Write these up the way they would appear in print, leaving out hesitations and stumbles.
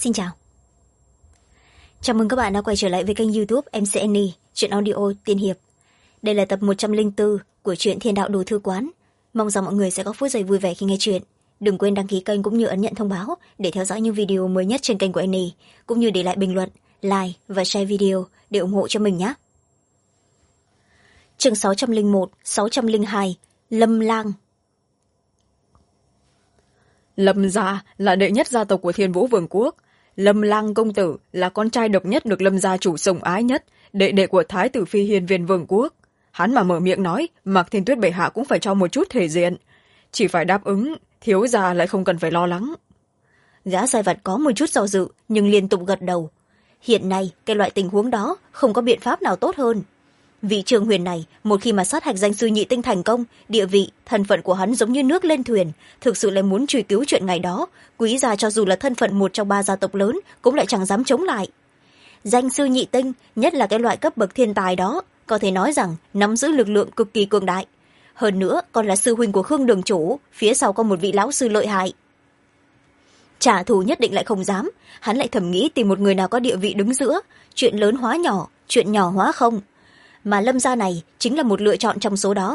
Xin chào. Chào mừng các bạn đã quay trở lại với kênh YouTube MC Annie, truyện audio tiên hiệp. Đây là tập 104 của truyện Thiên Đạo Đồ Thư Quán. Mong rằng mọi người sẽ có phút giây vui vẻ khi nghe truyện. Đừng quên đăng ký kênh cũng như ấn nhận thông báo để theo dõi những video mới nhất trên kênh của Annie, cũng như để lại bình luận, like và share video để ủng hộ cho mình nhé. Chương 601, 602, Lâm Lang. Lâm gia là đệ nhất gia tộc của Thiên Vũ Vương quốc. Lâm Lang công tử là con trai độc nhất được Lâm gia chủ sủng ái nhất, đệ đệ của Thái tử Phi Hiên Viên Vương quốc. Hắn mà mở miệng nói, Mạc Thiên Tuyết bệ hạ cũng phải cho một chút thể diện. Chỉ phải đáp ứng, thiếu gia lại không cần phải lo lắng. Gã sai vặt có một chút do dự, nhưng liên tục gật đầu. Hiện nay, cái loại tình huống đó không có biện pháp nào tốt hơn. Vị Trường Huyền này, một khi mà sát hạch danh sư nhị tinh thành công, địa vị, thân phận của hắn giống như nước lên thuyền, thực sự lại muốn truy cứu chuyện ngày đó, Quý gia cho dù là thân phận một trong ba gia tộc lớn cũng lại chẳng dám chống lại. Danh sư nhị tinh, nhất là cái loại cấp bậc thiên tài đó, có thể nói rằng nắm giữ lực lượng cực kỳ cường đại. Hơn nữa còn là sư huynh của Khương Đường chủ, phía sau có một vị lão sư lợi hại. Trả thù nhất định lại không dám, hắn lại thầm nghĩ tìm một người nào có địa vị đứng giữa, chuyện lớn hóa nhỏ, chuyện nhỏ hóa không. Mà Lâm gia này chính là một lựa chọn trong số đó.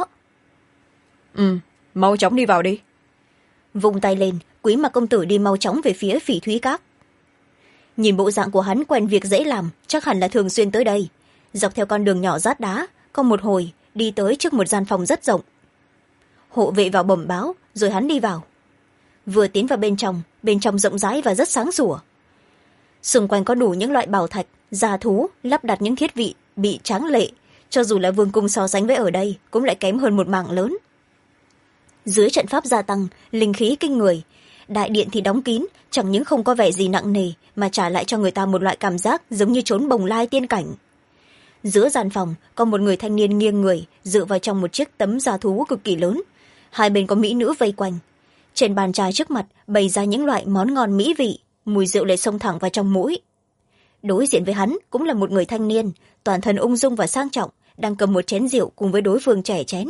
Mau chóng đi vào đi. Vung tay lên, Quý Mặc công tử đi mau chóng về phía Phỉ Thúy Các. Nhìn bộ dạng của hắn quen việc dễ làm, chắc hẳn là thường xuyên tới đây. Dọc theo con đường nhỏ rát đá, có một hồi đi tới trước một gian phòng rất rộng. Hộ vệ vào bẩm báo, rồi hắn đi vào. Vừa tiến vào bên trong rộng rãi và rất sáng sủa. Xung quanh có đủ những loại bảo thạch, gia thú, lắp đặt những thiết bị bị tráng lệ, cho dù là vương cung so sánh với ở đây cũng lại kém hơn một mảng lớn. Dưới trận pháp gia tăng, linh khí kinh người, đại điện thì đóng kín, chẳng những không có vẻ gì nặng nề mà trả lại cho người ta một loại cảm giác giống như trốn bồng lai tiên cảnh. Giữa gian phòng có một người thanh niên nghiêng người dựa vào trong một chiếc tấm gia thú cực kỳ lớn, hai bên có mỹ nữ vây quanh. Trên bàn trà trước mặt bày ra những loại món ngon mỹ vị, mùi rượu lại xông thẳng vào trong mũi. Đối diện với hắn cũng là một người thanh niên, toàn thân ung dung và sang trọng, đang cầm một chén rượu cùng với đối phương chè chén.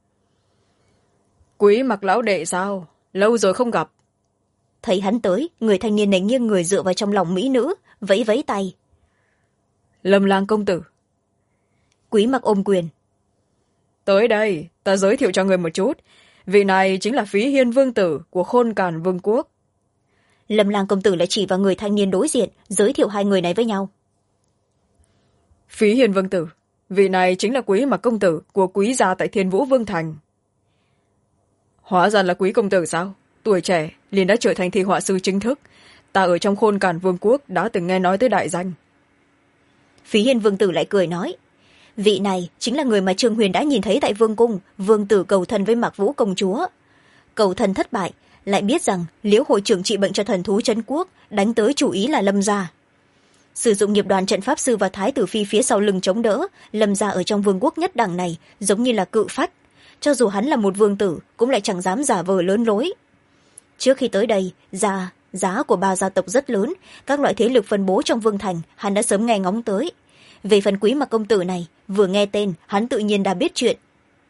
Quý Mặc lão đệ sao? Lâu rồi không gặp. Thấy hắn tới, người thanh niên này nghiêng người dựa vào trong lòng mỹ nữ, vẫy vẫy tay. Lâm Lang công tử. Quý Mặc ôm quyền. Tới đây, ta giới thiệu cho người một chút. Vị này chính là Phí Hiên Vương tử của Khôn Càn Vương quốc. Lâm Lang công tử lại chỉ vào người thanh niên đối diện, giới thiệu hai người này với nhau. Phí Hiên Vương tử, vị này chính là Quý Mặc công tử của Quý gia tại Thiên Vũ Vương thành. Hóa ra là Quý công tử sao? Tuổi trẻ liền đã trở thành thi họa sư chính thức. Ta ở trong Khôn Càn Vương quốc đã từng nghe nói tới đại danh. Phí Hiên Vương tử lại cười nói, vị này chính là người mà Trương Huyền đã nhìn thấy tại vương cung, vương tử cầu thân với Mạc Vũ công chúa. Cầu thân thất bại, lại biết rằng Liễu hội trưởng trị bệnh cho thần thú trấn quốc, đánh tới chủ ý là Lâm gia. Sử dụng nghiệp đoàn trận pháp sư và Thái tử Phi phía sau lưng chống đỡ, Lâm gia ở trong vương quốc nhất đẳng này giống như là cự phách. Cho dù hắn là một vương tử cũng lại chẳng dám giả vờ lớn lối. Trước khi tới đây, giá của ba gia tộc rất lớn, các loại thế lực phân bố trong vương thành hắn đã sớm nghe ngóng tới. Về phần Quý Mặc công tử này, vừa nghe tên hắn tự nhiên đã biết chuyện.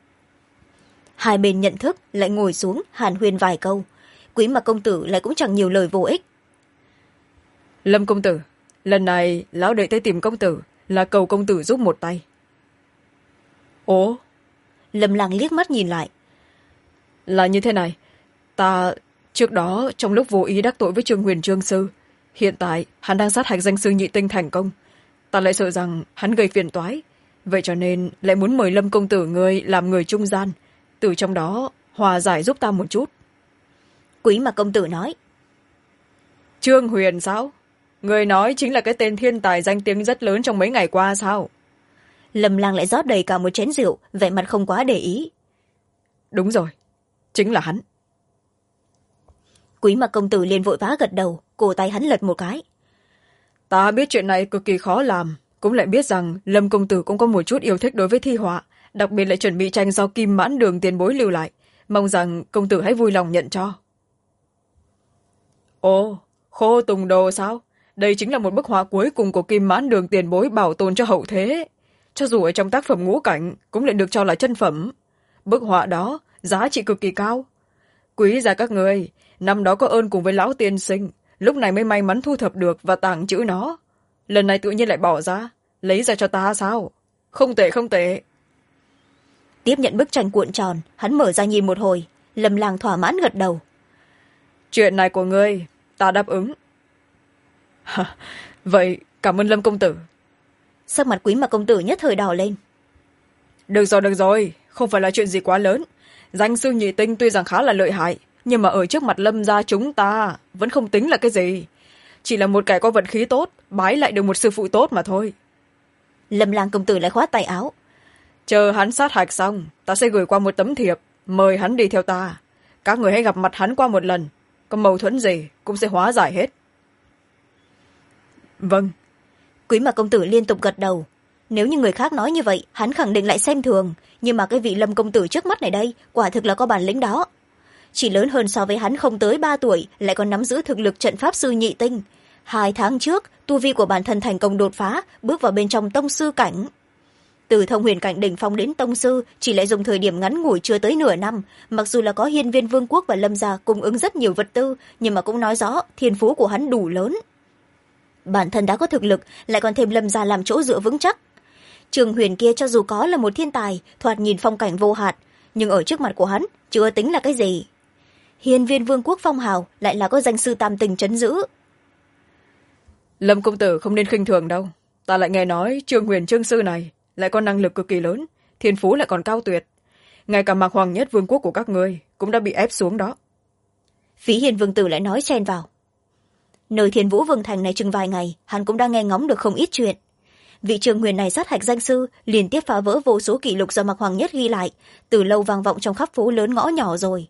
Hai bên nhận thức lại ngồi xuống hàn huyên vài câu. Quý Mặc công tử lại cũng chẳng nhiều lời vô ích. Lâm công tử, lần này lão đệ tới tìm công tử là cầu công tử giúp một tay. Ồ. Lâm Lang liếc mắt nhìn lại. Là như thế này, ta trước đó trong lúc vô ý đắc tội với Trương Huyền Trương sư, hiện tại hắn đang sát hạch danh sư nhị tinh thành công, ta lại sợ rằng hắn gây phiền toái, vậy cho nên lại muốn mời Lâm công tử ngươi làm người trung gian, từ trong đó hòa giải giúp ta một chút. Quý Mặc công tử nói. Trương Huyền sao? Người nói chính là cái tên thiên tài danh tiếng rất lớn trong mấy ngày qua sao? Lâm Lang lại rót đầy cả một chén rượu, vẻ mặt không quá để ý. Đúng rồi, chính là hắn. Quý Mặc công tử liền vội vã gật đầu, cổ tay hắn lật một cái. Ta biết chuyện này cực kỳ khó làm, cũng lại biết rằng Lâm công tử cũng có một chút yêu thích đối với thi họa, đặc biệt lại chuẩn bị tranh do Kim Mãn Đường tiền bối lưu lại, mong rằng công tử hãy vui lòng nhận cho. Ồ, Khô Tùng Đồ sao? Đây chính là một bức họa cuối cùng của Kim Mãn Đường tiền bối bảo tồn cho hậu thế. Cho dù ở trong tác phẩm ngũ cảnh cũng lại được cho là chân phẩm. Bức họa đó giá trị cực kỳ cao. Quý gia các người, năm đó có ơn cùng với lão tiên sinh, lúc này mới may mắn thu thập được và tàng trữ nó. Lần này tự nhiên lại bỏ ra, lấy ra cho ta sao? Không tệ, không tệ. Tiếp nhận bức tranh cuộn tròn, hắn mở ra nhìn một hồi. Lâm Lang thỏa mãn gật đầu. Chuyện này của ngươi, ta đáp ứng. Vậy cảm ơn Lâm công tử. Sắc mặt Quý Mặc công tử nhất thời đỏ lên. Được rồi, không phải là chuyện gì quá lớn. Danh sư nhị tinh tuy rằng khá là lợi hại, nhưng mà ở trước mặt Lâm gia chúng ta vẫn không tính là cái gì. Chỉ là một kẻ có vận khí tốt, bái lại được một sư phụ tốt mà thôi. Lâm Lang công tử lại khoát tay áo. Chờ hắn sát hạch xong, ta sẽ gửi qua một tấm thiệp, mời hắn đi theo ta. Các người hãy gặp mặt hắn qua một lần, có mâu thuẫn gì cũng sẽ hóa giải hết. Vâng. Quý Mặc công tử liên tục gật đầu. Nếu như người khác nói như vậy, hắn khẳng định lại xem thường, nhưng mà cái vị Lâm công tử trước mắt này đây quả thực là có bản lĩnh đó. Chỉ lớn hơn so với hắn không tới 3 tuổi, lại còn nắm giữ thực lực trận pháp sư nhị tinh. 2 tháng trước, tu vi của bản thân thành công đột phá, bước vào bên trong tông sư cảnh. Từ thông huyền cảnh đỉnh phong đến tông sư chỉ lại dùng thời điểm ngắn ngủi chưa tới nửa năm. Mặc dù là có Hiên Viên Vương quốc và Lâm gia cung ứng rất nhiều vật tư, nhưng mà cũng nói rõ thiên phú của hắn đủ lớn. Bản thân đã có thực lực, lại còn thêm Lâm gia làm chỗ dựa vững chắc. Trường Huyền kia cho dù có là một thiên tài, thoạt nhìn phong cảnh vô hạn, nhưng ở trước mặt của hắn chưa tính là cái gì. Hiên Viên Vương quốc phong hào lại là có danh sư tam tình trấn giữ. Lâm công tử không nên khinh thường đâu. Ta lại nghe nói Trường Huyền Trương sư này lại có năng lực cực kỳ lớn, thiên phú lại còn cao tuyệt. Ngay cả Mạc Hoàng Nhất Vương quốc của các ngươi cũng đã bị ép xuống đó. Phí Hiền Vương tử lại nói chen vào. Nơi Thiên Vũ Vương thành này chừng vài ngày, hắn cũng đã nghe ngóng được không ít chuyện. Vị Trường Huyền này sát hạch danh sư, liên tiếp phá vỡ vô số kỷ lục do Mạc Hoàng Nhất ghi lại, từ lâu vang vọng trong khắp phố lớn ngõ nhỏ rồi.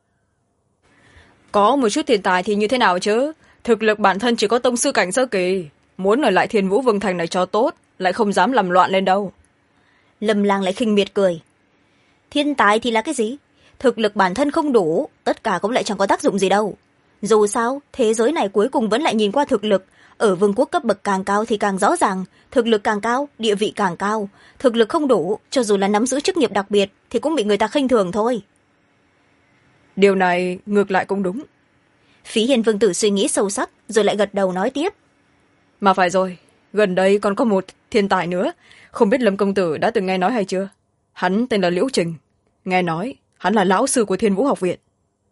Có một chút thiên tài thì như thế nào chứ? Thực lực bản thân chỉ có tông sư cảnh sơ kỳ, muốn ở lại Thiên Vũ Vương thành này cho tốt, lại không dám làm loạn lên đâu. Lâm Lang lại khinh miệt cười. Thiên tài thì là cái gì? Thực lực bản thân không đủ, tất cả cũng lại chẳng có tác dụng gì đâu. Dù sao, thế giới này cuối cùng vẫn lại nhìn qua thực lực. Ở vương quốc cấp bậc càng cao thì càng rõ ràng, thực lực càng cao, địa vị càng cao. Thực lực không đủ, cho dù là nắm giữ chức nghiệp đặc biệt, thì cũng bị người ta khinh thường thôi. Điều này ngược lại cũng đúng. Phí Hiền Vương tử suy nghĩ sâu sắc, rồi lại gật đầu nói tiếp. Mà phải rồi, gần đây còn có một thiên tài nữa, không biết Lâm công tử đã từng nghe nói hay chưa? Hắn tên là Liễu Trình. Nghe nói, hắn là lão sư của Thiên Vũ học viện.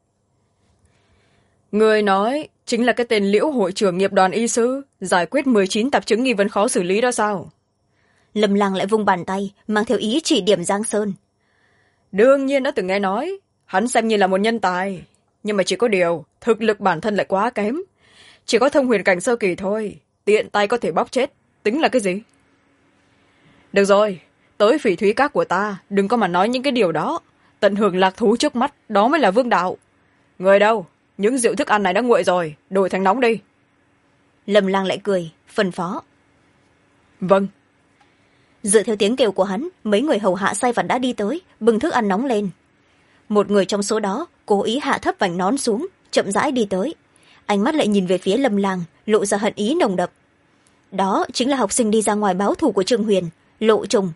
Người nói, chính là cái tên Liễu hội trưởng nghiệp đoàn y sư, giải quyết 19 tạp chứng nghi vấn khó xử lý đó sao? Lâm Lang lại vung bàn tay, mang theo ý chỉ điểm Giang Sơn. Đương nhiên đã từng nghe nói, hắn xem như là một nhân tài. Nhưng mà chỉ có điều, thực lực bản thân lại quá kém. Chỉ có thông huyền cảnh sơ kỳ thôi, tiện tay có thể bóp chết, tính là cái gì? Được rồi, tới Phỉ Thúy Các của ta, đừng có mà nói những cái điều đó. Tận hưởng lạc thú trước mắt, đó mới là vương đạo. Người đâu? Những rượu thức ăn này đã nguội rồi, đổi thành nóng đi. Lâm Lang lại cười, phân phó. Vâng. Dựa theo tiếng kêu của hắn, mấy người hầu hạ sai vặt đã đi tới, bưng thức ăn nóng lên. Một người trong số đó cố ý hạ thấp vành nón xuống, chậm rãi đi tới. Ánh mắt lại nhìn về phía Lâm Lang, lộ ra hận ý nồng đậm. Đó chính là học sinh đi ra ngoài báo thù của Trương Huyền, Lộ Trùng.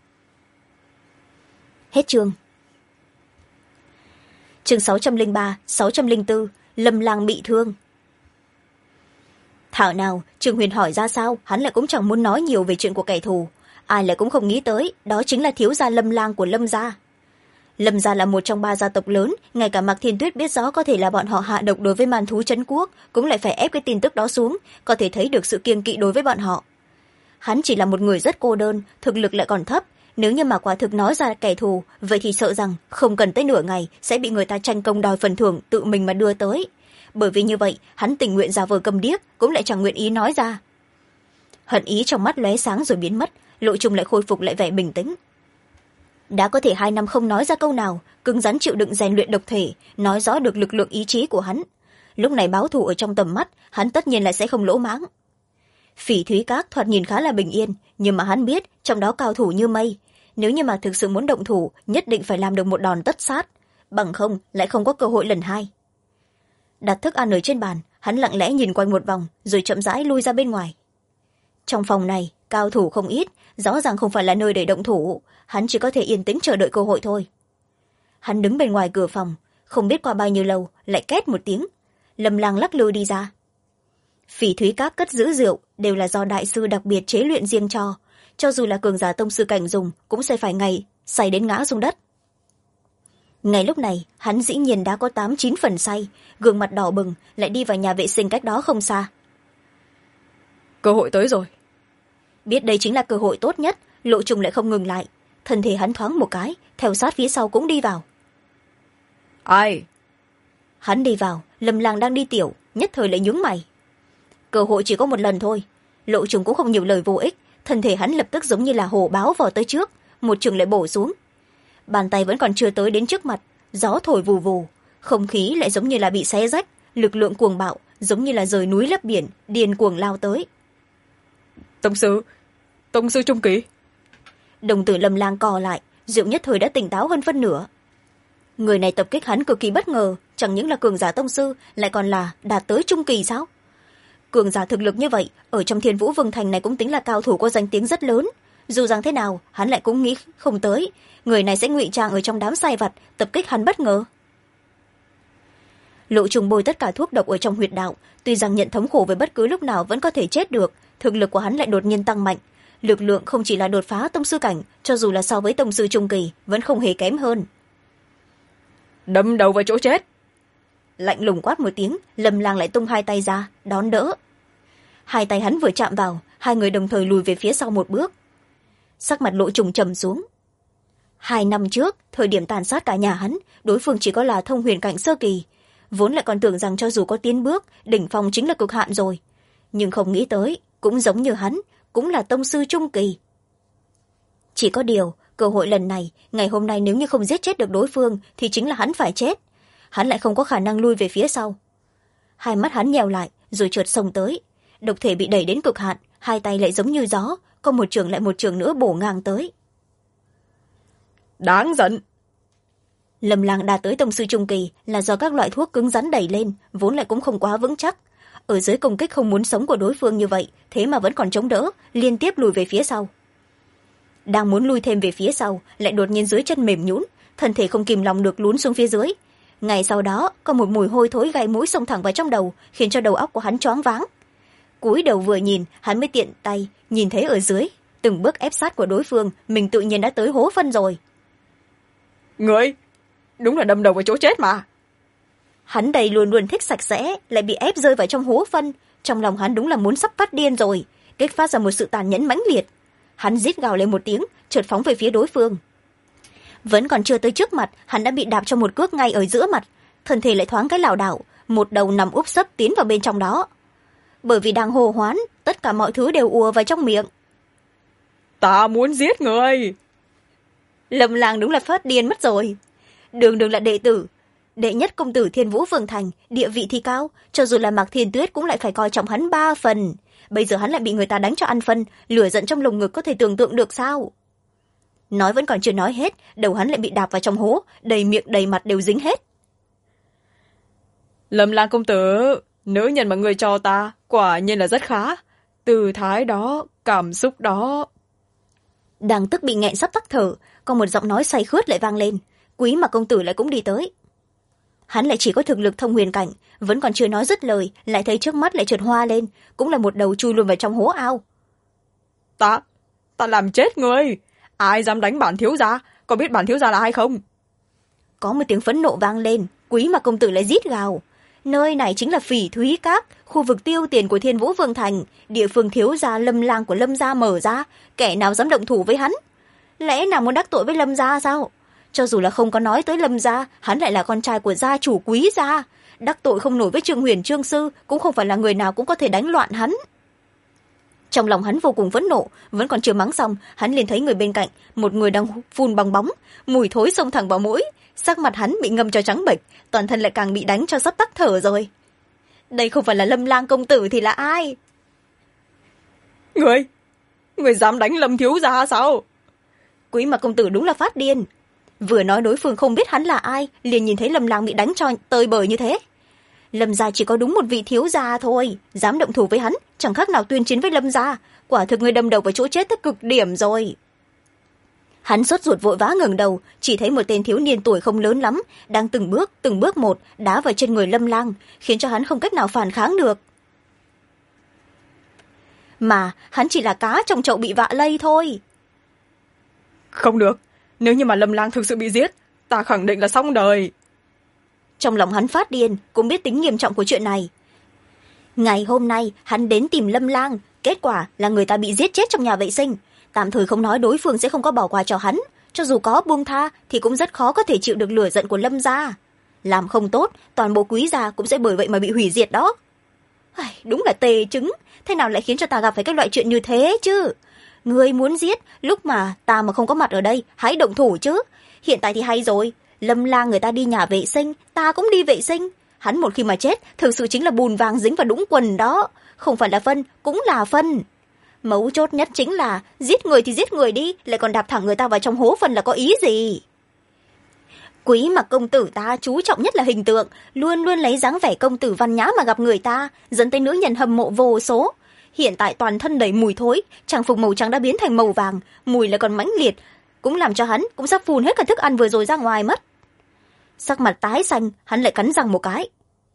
Hết chương. Chương 603, 604, Lâm Lang bị thương. Thảo nào, Trương Huyền hỏi ra sao, hắn lại cũng chẳng muốn nói nhiều về chuyện của kẻ thù. Ai lại cũng không nghĩ tới, đó chính là thiếu gia Lâm Lang của Lâm gia. Lâm gia là một trong 3 gia tộc lớn, ngay cả Mạc Thiên Tuyết biết rõ có thể là bọn họ hạ độc đối với man thú trấn quốc, cũng lại phải ép cái tin tức đó xuống, có thể thấy được sự kiêng kỵ đối với bọn họ. Hắn chỉ là một người rất cô đơn, thực lực lại còn thấp, nếu như mà quả thực nói ra kẻ thù, vậy thì sợ rằng không cần tới nửa ngày sẽ bị người ta tranh công đòi phần thưởng tự mình mà đưa tới. Bởi vì như vậy, hắn tình nguyện giả vờ cầm điếc, cũng lại chẳng nguyện ý nói ra. Hận ý trong mắt lóe sáng rồi biến mất, Lộ Trùng lại khôi phục lại vẻ bình tĩnh. Đã có thể 2 năm không nói ra câu nào, cứng rắn chịu đựng rèn luyện độc thể, nói rõ được lực lượng ý chí của hắn. Lúc này báo thù ở trong tầm mắt, hắn tất nhiên là sẽ không lỗ mãng. Phỉ Thúy Các thoạt nhìn khá là bình yên, nhưng mà hắn biết trong đó cao thủ như mây. Nếu như mà thực sự muốn động thủ, nhất định phải làm được một đòn tất sát, bằng không lại không có cơ hội lần hai. Đặt thức ăn ở trên bàn, hắn lặng lẽ nhìn quanh một vòng, rồi chậm rãi lui ra bên ngoài. Trong phòng này, cao thủ không ít, rõ ràng không phải là nơi để động thủ, hắn chỉ có thể yên tĩnh chờ đợi cơ hội thôi. Hắn đứng bên ngoài cửa phòng, không biết qua bao nhiêu lâu, lại két một tiếng. Lâm Lang lắc lư đi ra. Phỉ thúy các cất giữ rượu đều là do đại sư đặc biệt chế luyện riêng cho dù là cường giả tông sư cảnh dùng cũng sẽ phải ngày say đến ngã xuống đất. Ngay lúc này hắn dĩ nhiên đã có 8-9 phần say, gương mặt đỏ bừng, lại đi vào nhà vệ sinh cách đó không xa. Cơ hội tới rồi. Biết đây chính là cơ hội tốt nhất, Lộ Trùng lại không ngừng lại, thân thể hắn thoáng một cái, theo sát phía sau cũng đi vào. Ai? Hắn đi vào, Lâm Lang đang đi tiểu, nhất thời lại nhướng mày. Cơ hội chỉ có một lần thôi. Lộ Trùng cũng không nhiều lời vô ích, thân thể hắn lập tức giống như là hổ báo vò tới trước, một chưởng lại bổ xuống. Bàn tay vẫn còn chưa tới đến trước mặt, gió thổi vù vù, không khí lại giống như là bị xé rách, lực lượng cuồng bạo giống như là rời núi lấp biển, điên cuồng lao tới. Tông sư trung kỳ. Đồng tử Lâm Lang co lại, Diệu nhất thời đã tỉnh táo hơn phân nửa. Người này tập kích hắn cực kỳ bất ngờ, chẳng những là cường giả tông sư, lại còn là đạt tới trung kỳ sao? Cường giả thực lực như vậy, ở trong Thiên Vũ Vương Thành này cũng tính là cao thủ có danh tiếng rất lớn. Dù rằng thế nào, hắn lại cũng nghĩ không tới, người này sẽ ngụy trang ở trong đám sai vặt, tập kích hắn bất ngờ. Lộ Trùng bôi tất cả thuốc độc ở trong huyệt đạo, tuy rằng nhận thống khổ về bất cứ lúc nào vẫn có thể chết được, thực lực của hắn lại đột nhiên tăng mạnh. Lực lượng không chỉ là đột phá tông sư cảnh, cho dù là so với tông sư trung kỳ, vẫn không hề kém hơn. Đâm đầu vào chỗ chết. Lạnh lùng quát một tiếng, Lâm Lang lại tung hai tay ra, đón đỡ. Hai tay hắn vừa chạm vào, hai người đồng thời lùi về phía sau một bước. Sắc mặt Lộ Trùng trầm xuống. 2 năm trước, thời điểm tàn sát cả nhà hắn, đối phương chỉ có là thông huyền cảnh sơ kỳ. Vốn lại còn tưởng rằng cho dù có tiến bước, đỉnh phong chính là cực hạn rồi. Nhưng không nghĩ tới, cũng giống như hắn, cũng là tông sư trung kỳ. Chỉ có điều, cơ hội lần này, ngày hôm nay nếu như không giết chết được đối phương, thì chính là hắn phải chết. Hắn lại không có khả năng lui về phía sau. Hai mắt hắn nhèo lại, rồi chợt xông tới. Độc thể bị đẩy đến cực hạn, hai tay lại giống như gió, có một trường lại một trường nữa bổ ngang tới. Đáng giận. Lâm Lang đạt tới tông sư trung kỳ là do các loại thuốc cứng rắn đẩy lên, vốn lại cũng không quá vững chắc. Ở dưới công kích không muốn sống của đối phương như vậy, thế mà vẫn còn chống đỡ, liên tiếp lùi về phía sau. Đang muốn lui thêm về phía sau, lại đột nhiên dưới chân mềm nhũn, thân thể không kìm lòng được lún xuống phía dưới. Ngay sau đó, có một mùi hôi thối gai mũi xông thẳng vào trong đầu, khiến cho đầu óc của hắn choáng váng. Cúi đầu vừa nhìn, hắn mới tiện tay nhìn thấy ở dưới từng bước ép sát của đối phương, mình tự nhiên đã tới hố phân rồi. Người, đúng là đâm đầu vào chỗ chết mà. Hắn đây luôn luôn thích sạch sẽ, lại bị ép rơi vào trong hố phân, trong lòng hắn đúng là muốn sắp phát điên rồi, kích phát ra một sự tàn nhẫn mãnh liệt. Hắn rít gào lên một tiếng, chợt phóng về phía đối phương. Vẫn còn chưa tới trước mặt, hắn đã bị đạp cho một cước ngay ở giữa mặt, thân thể lại thoáng cái lảo đảo, một đầu nằm úp sấp tiến vào bên trong đó. Bởi vì đang hô hoán, tất cả mọi thứ đều ùa vào trong miệng. Ta muốn giết người. Lâm Lang đúng là phát điên mất rồi. Đường đường là đệ tử, đệ nhất công tử Thiên Vũ Vương Thành, địa vị thì cao, cho dù là Mạc Thiên Tuyết cũng lại phải coi trọng hắn 3 phần. Bây giờ hắn lại bị người ta đánh cho ăn phân, lửa giận trong lồng ngực có thể tưởng tượng được sao? Nói vẫn còn chưa nói hết, đầu hắn lại bị đạp vào trong hố, đầy miệng đầy mặt đều dính hết. Lâm Lang công tử, nữ nhân mà người cho ta quả nhiên là rất khá. Tư thái đó, cảm xúc đó. Đang tức bị nghẹn sắp tắc thở, có một giọng nói say khướt lại vang lên. Quý mà công tử lại cũng đi tới. Hắn lại chỉ có thực lực thông huyền cảnh, vẫn còn chưa nói dứt lời, lại thấy trước mắt lại chợt hoa lên, cũng là một đầu chui luôn vào trong hố ao. Ta làm chết người. Ai dám đánh bản thiếu gia, có biết bản thiếu gia là ai không? Có một tiếng phẫn nộ vang lên, Quý mà công tử lại rít gào. Nơi này chính là Phỉ Thúy Các, khu vực tiêu tiền của Thiên Vũ Vương Thành, địa phương thiếu gia Lâm Lang của Lâm gia mở ra, kẻ nào dám động thủ với hắn? Lẽ nào muốn đắc tội với Lâm gia sao? Cho dù là không có nói tới Lâm gia, hắn lại là con trai của gia chủ Quý gia, đắc tội không nổi với Trương Huyền Trương sư, cũng không phải là người nào cũng có thể đánh loạn hắn. Trong lòng hắn vô cùng phẫn nộ, vẫn còn chưa mắng xong, hắn liền thấy người bên cạnh, một người đang phun bong bóng, mùi thối xông thẳng vào mũi, sắc mặt hắn bị ngâm cho trắng bệch, toàn thân lại càng bị đánh cho sắp tắc thở rồi. Đây không phải là Lâm Lang công tử thì là ai? Người dám đánh Lâm thiếu gia sao? Quý mà công tử đúng là phát điên. Vừa nói đối phương không biết hắn là ai, liền nhìn thấy Lâm Lang bị đánh cho tơi bời như thế. Lâm gia chỉ có đúng một vị thiếu gia thôi, dám động thủ với hắn, chẳng khác nào tuyên chiến với Lâm gia, quả thực người đâm đầu vào chỗ chết tới cực điểm rồi. Hắn sốt ruột vội vã ngẩng đầu, chỉ thấy một tên thiếu niên tuổi không lớn lắm, đang từng bước một đá vào trên người Lâm Lang, khiến cho hắn không cách nào phản kháng được. mà hắn chỉ là cá trong chậu bị vạ lây thôi. Không được, nếu như mà Lâm Lang thực sự bị giết, ta khẳng định là xong đời. Trong lòng hắn phát điên, cũng biết tính nghiêm trọng của chuyện này. Ngày hôm nay hắn đến tìm Lâm Lang, kết quả là người ta bị giết chết trong nhà vệ sinh. Tạm thời không nói đối phương sẽ không có bỏ qua cho hắn, cho dù có buông tha thì cũng rất khó có thể chịu được lửa giận của Lâm gia. Làm không tốt, toàn bộ Quý gia cũng sẽ bởi vậy mà bị hủy diệt đó. Đúng là tê chứng, thế nào lại khiến cho ta gặp phải cái loại chuyện như thế chứ? Người muốn giết, lúc mà ta mà không có mặt ở đây, hãy động thủ chứ. Hiện tại thì hay rồi, Lâm Lang người ta đi nhà vệ sinh, ta cũng đi vệ sinh. Hắn một khi mà chết, thực sự chính là bùn vàng dính vào đũng quần đó. Không phải là phân, cũng là phân. Mấu chốt nhất chính là giết người thì giết người đi, lại còn đạp thẳng người ta vào trong hố phân là có ý gì? Quý Mặc công tử ta chú trọng nhất là hình tượng, luôn luôn lấy dáng vẻ công tử văn nhã mà gặp người ta, dẫn tới nữ nhân hâm mộ vô số. Hiện tại toàn thân đầy mùi thối, trang phục màu trắng đã biến thành màu vàng, mùi lại còn mãnh liệt, cũng làm cho hắn cũng sắp phun hết cả thức ăn vừa rồi ra ngoài mất. Sắc mặt tái xanh, hắn lại cắn răng một cái.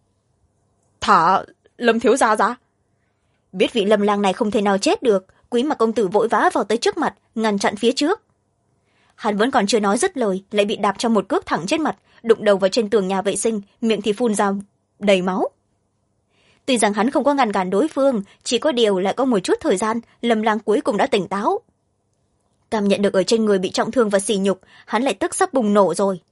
Thả Lâm thiếu gia ra. Biết vị Lâm Lang này không thể nào chết được, Quý Mặc công tử vội vã vào tới trước mặt, ngăn chặn phía trước. Hắn vẫn còn chưa nói dứt lời, lại bị đạp cho một cước thẳng trên mặt, đụng đầu vào trên tường nhà vệ sinh, miệng thì phun ra đầy máu. Tuy rằng hắn không có ngăn cản đối phương, chỉ có điều lại có một chút thời gian, Lâm Lang cuối cùng đã tỉnh táo. Cảm nhận được ở trên người bị trọng thương và sỉ nhục, hắn lại tức sắp bùng nổ rồi.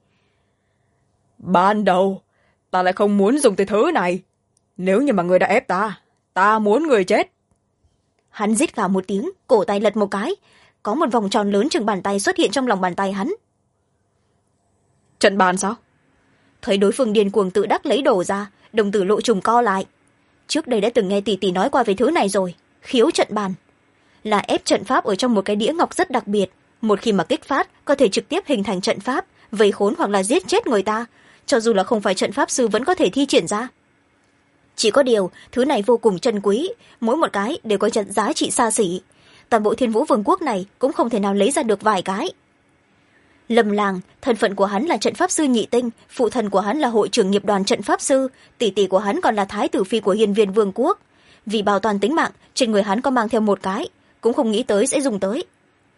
Ban đầu ta lại không muốn dùng cái thứ này, nếu như mà người đã ép ta muốn người chết. Hắn rít gào một tiếng, cổ tay lật một cái, có một vòng tròn lớn chừng bàn tay xuất hiện trong lòng bàn tay hắn. Trận bàn sao? Thấy đối phương điên cuồng tự đắc lấy đồ ra, đồng tử Lộ Trùng co lại. Trước đây đã từng nghe tỷ tỷ nói qua về thứ này rồi. Khiếu trận bàn là ép trận pháp ở trong một cái đĩa ngọc rất đặc biệt, một khi mà kích phát có thể trực tiếp hình thành trận pháp, vây khốn hoặc là giết chết người ta, cho dù là không phải trận pháp sư vẫn có thể thi triển ra. Chỉ có điều thứ này vô cùng chân quý, mỗi một cái đều có trận giá trị xa xỉ, toàn bộ Thiên Vũ Vương quốc này cũng không thể nào lấy ra được vài cái. Lâm Lang, thân phận của hắn là trận pháp sư nhị tinh, phụ thân của hắn là hội trưởng nghiệp đoàn trận pháp sư, tỷ tỷ của hắn còn là thái tử phi của Hiên Viên Vương quốc. Vì bảo toàn tính mạng, trên người hắn có mang theo một cái, cũng không nghĩ tới sẽ dùng tới.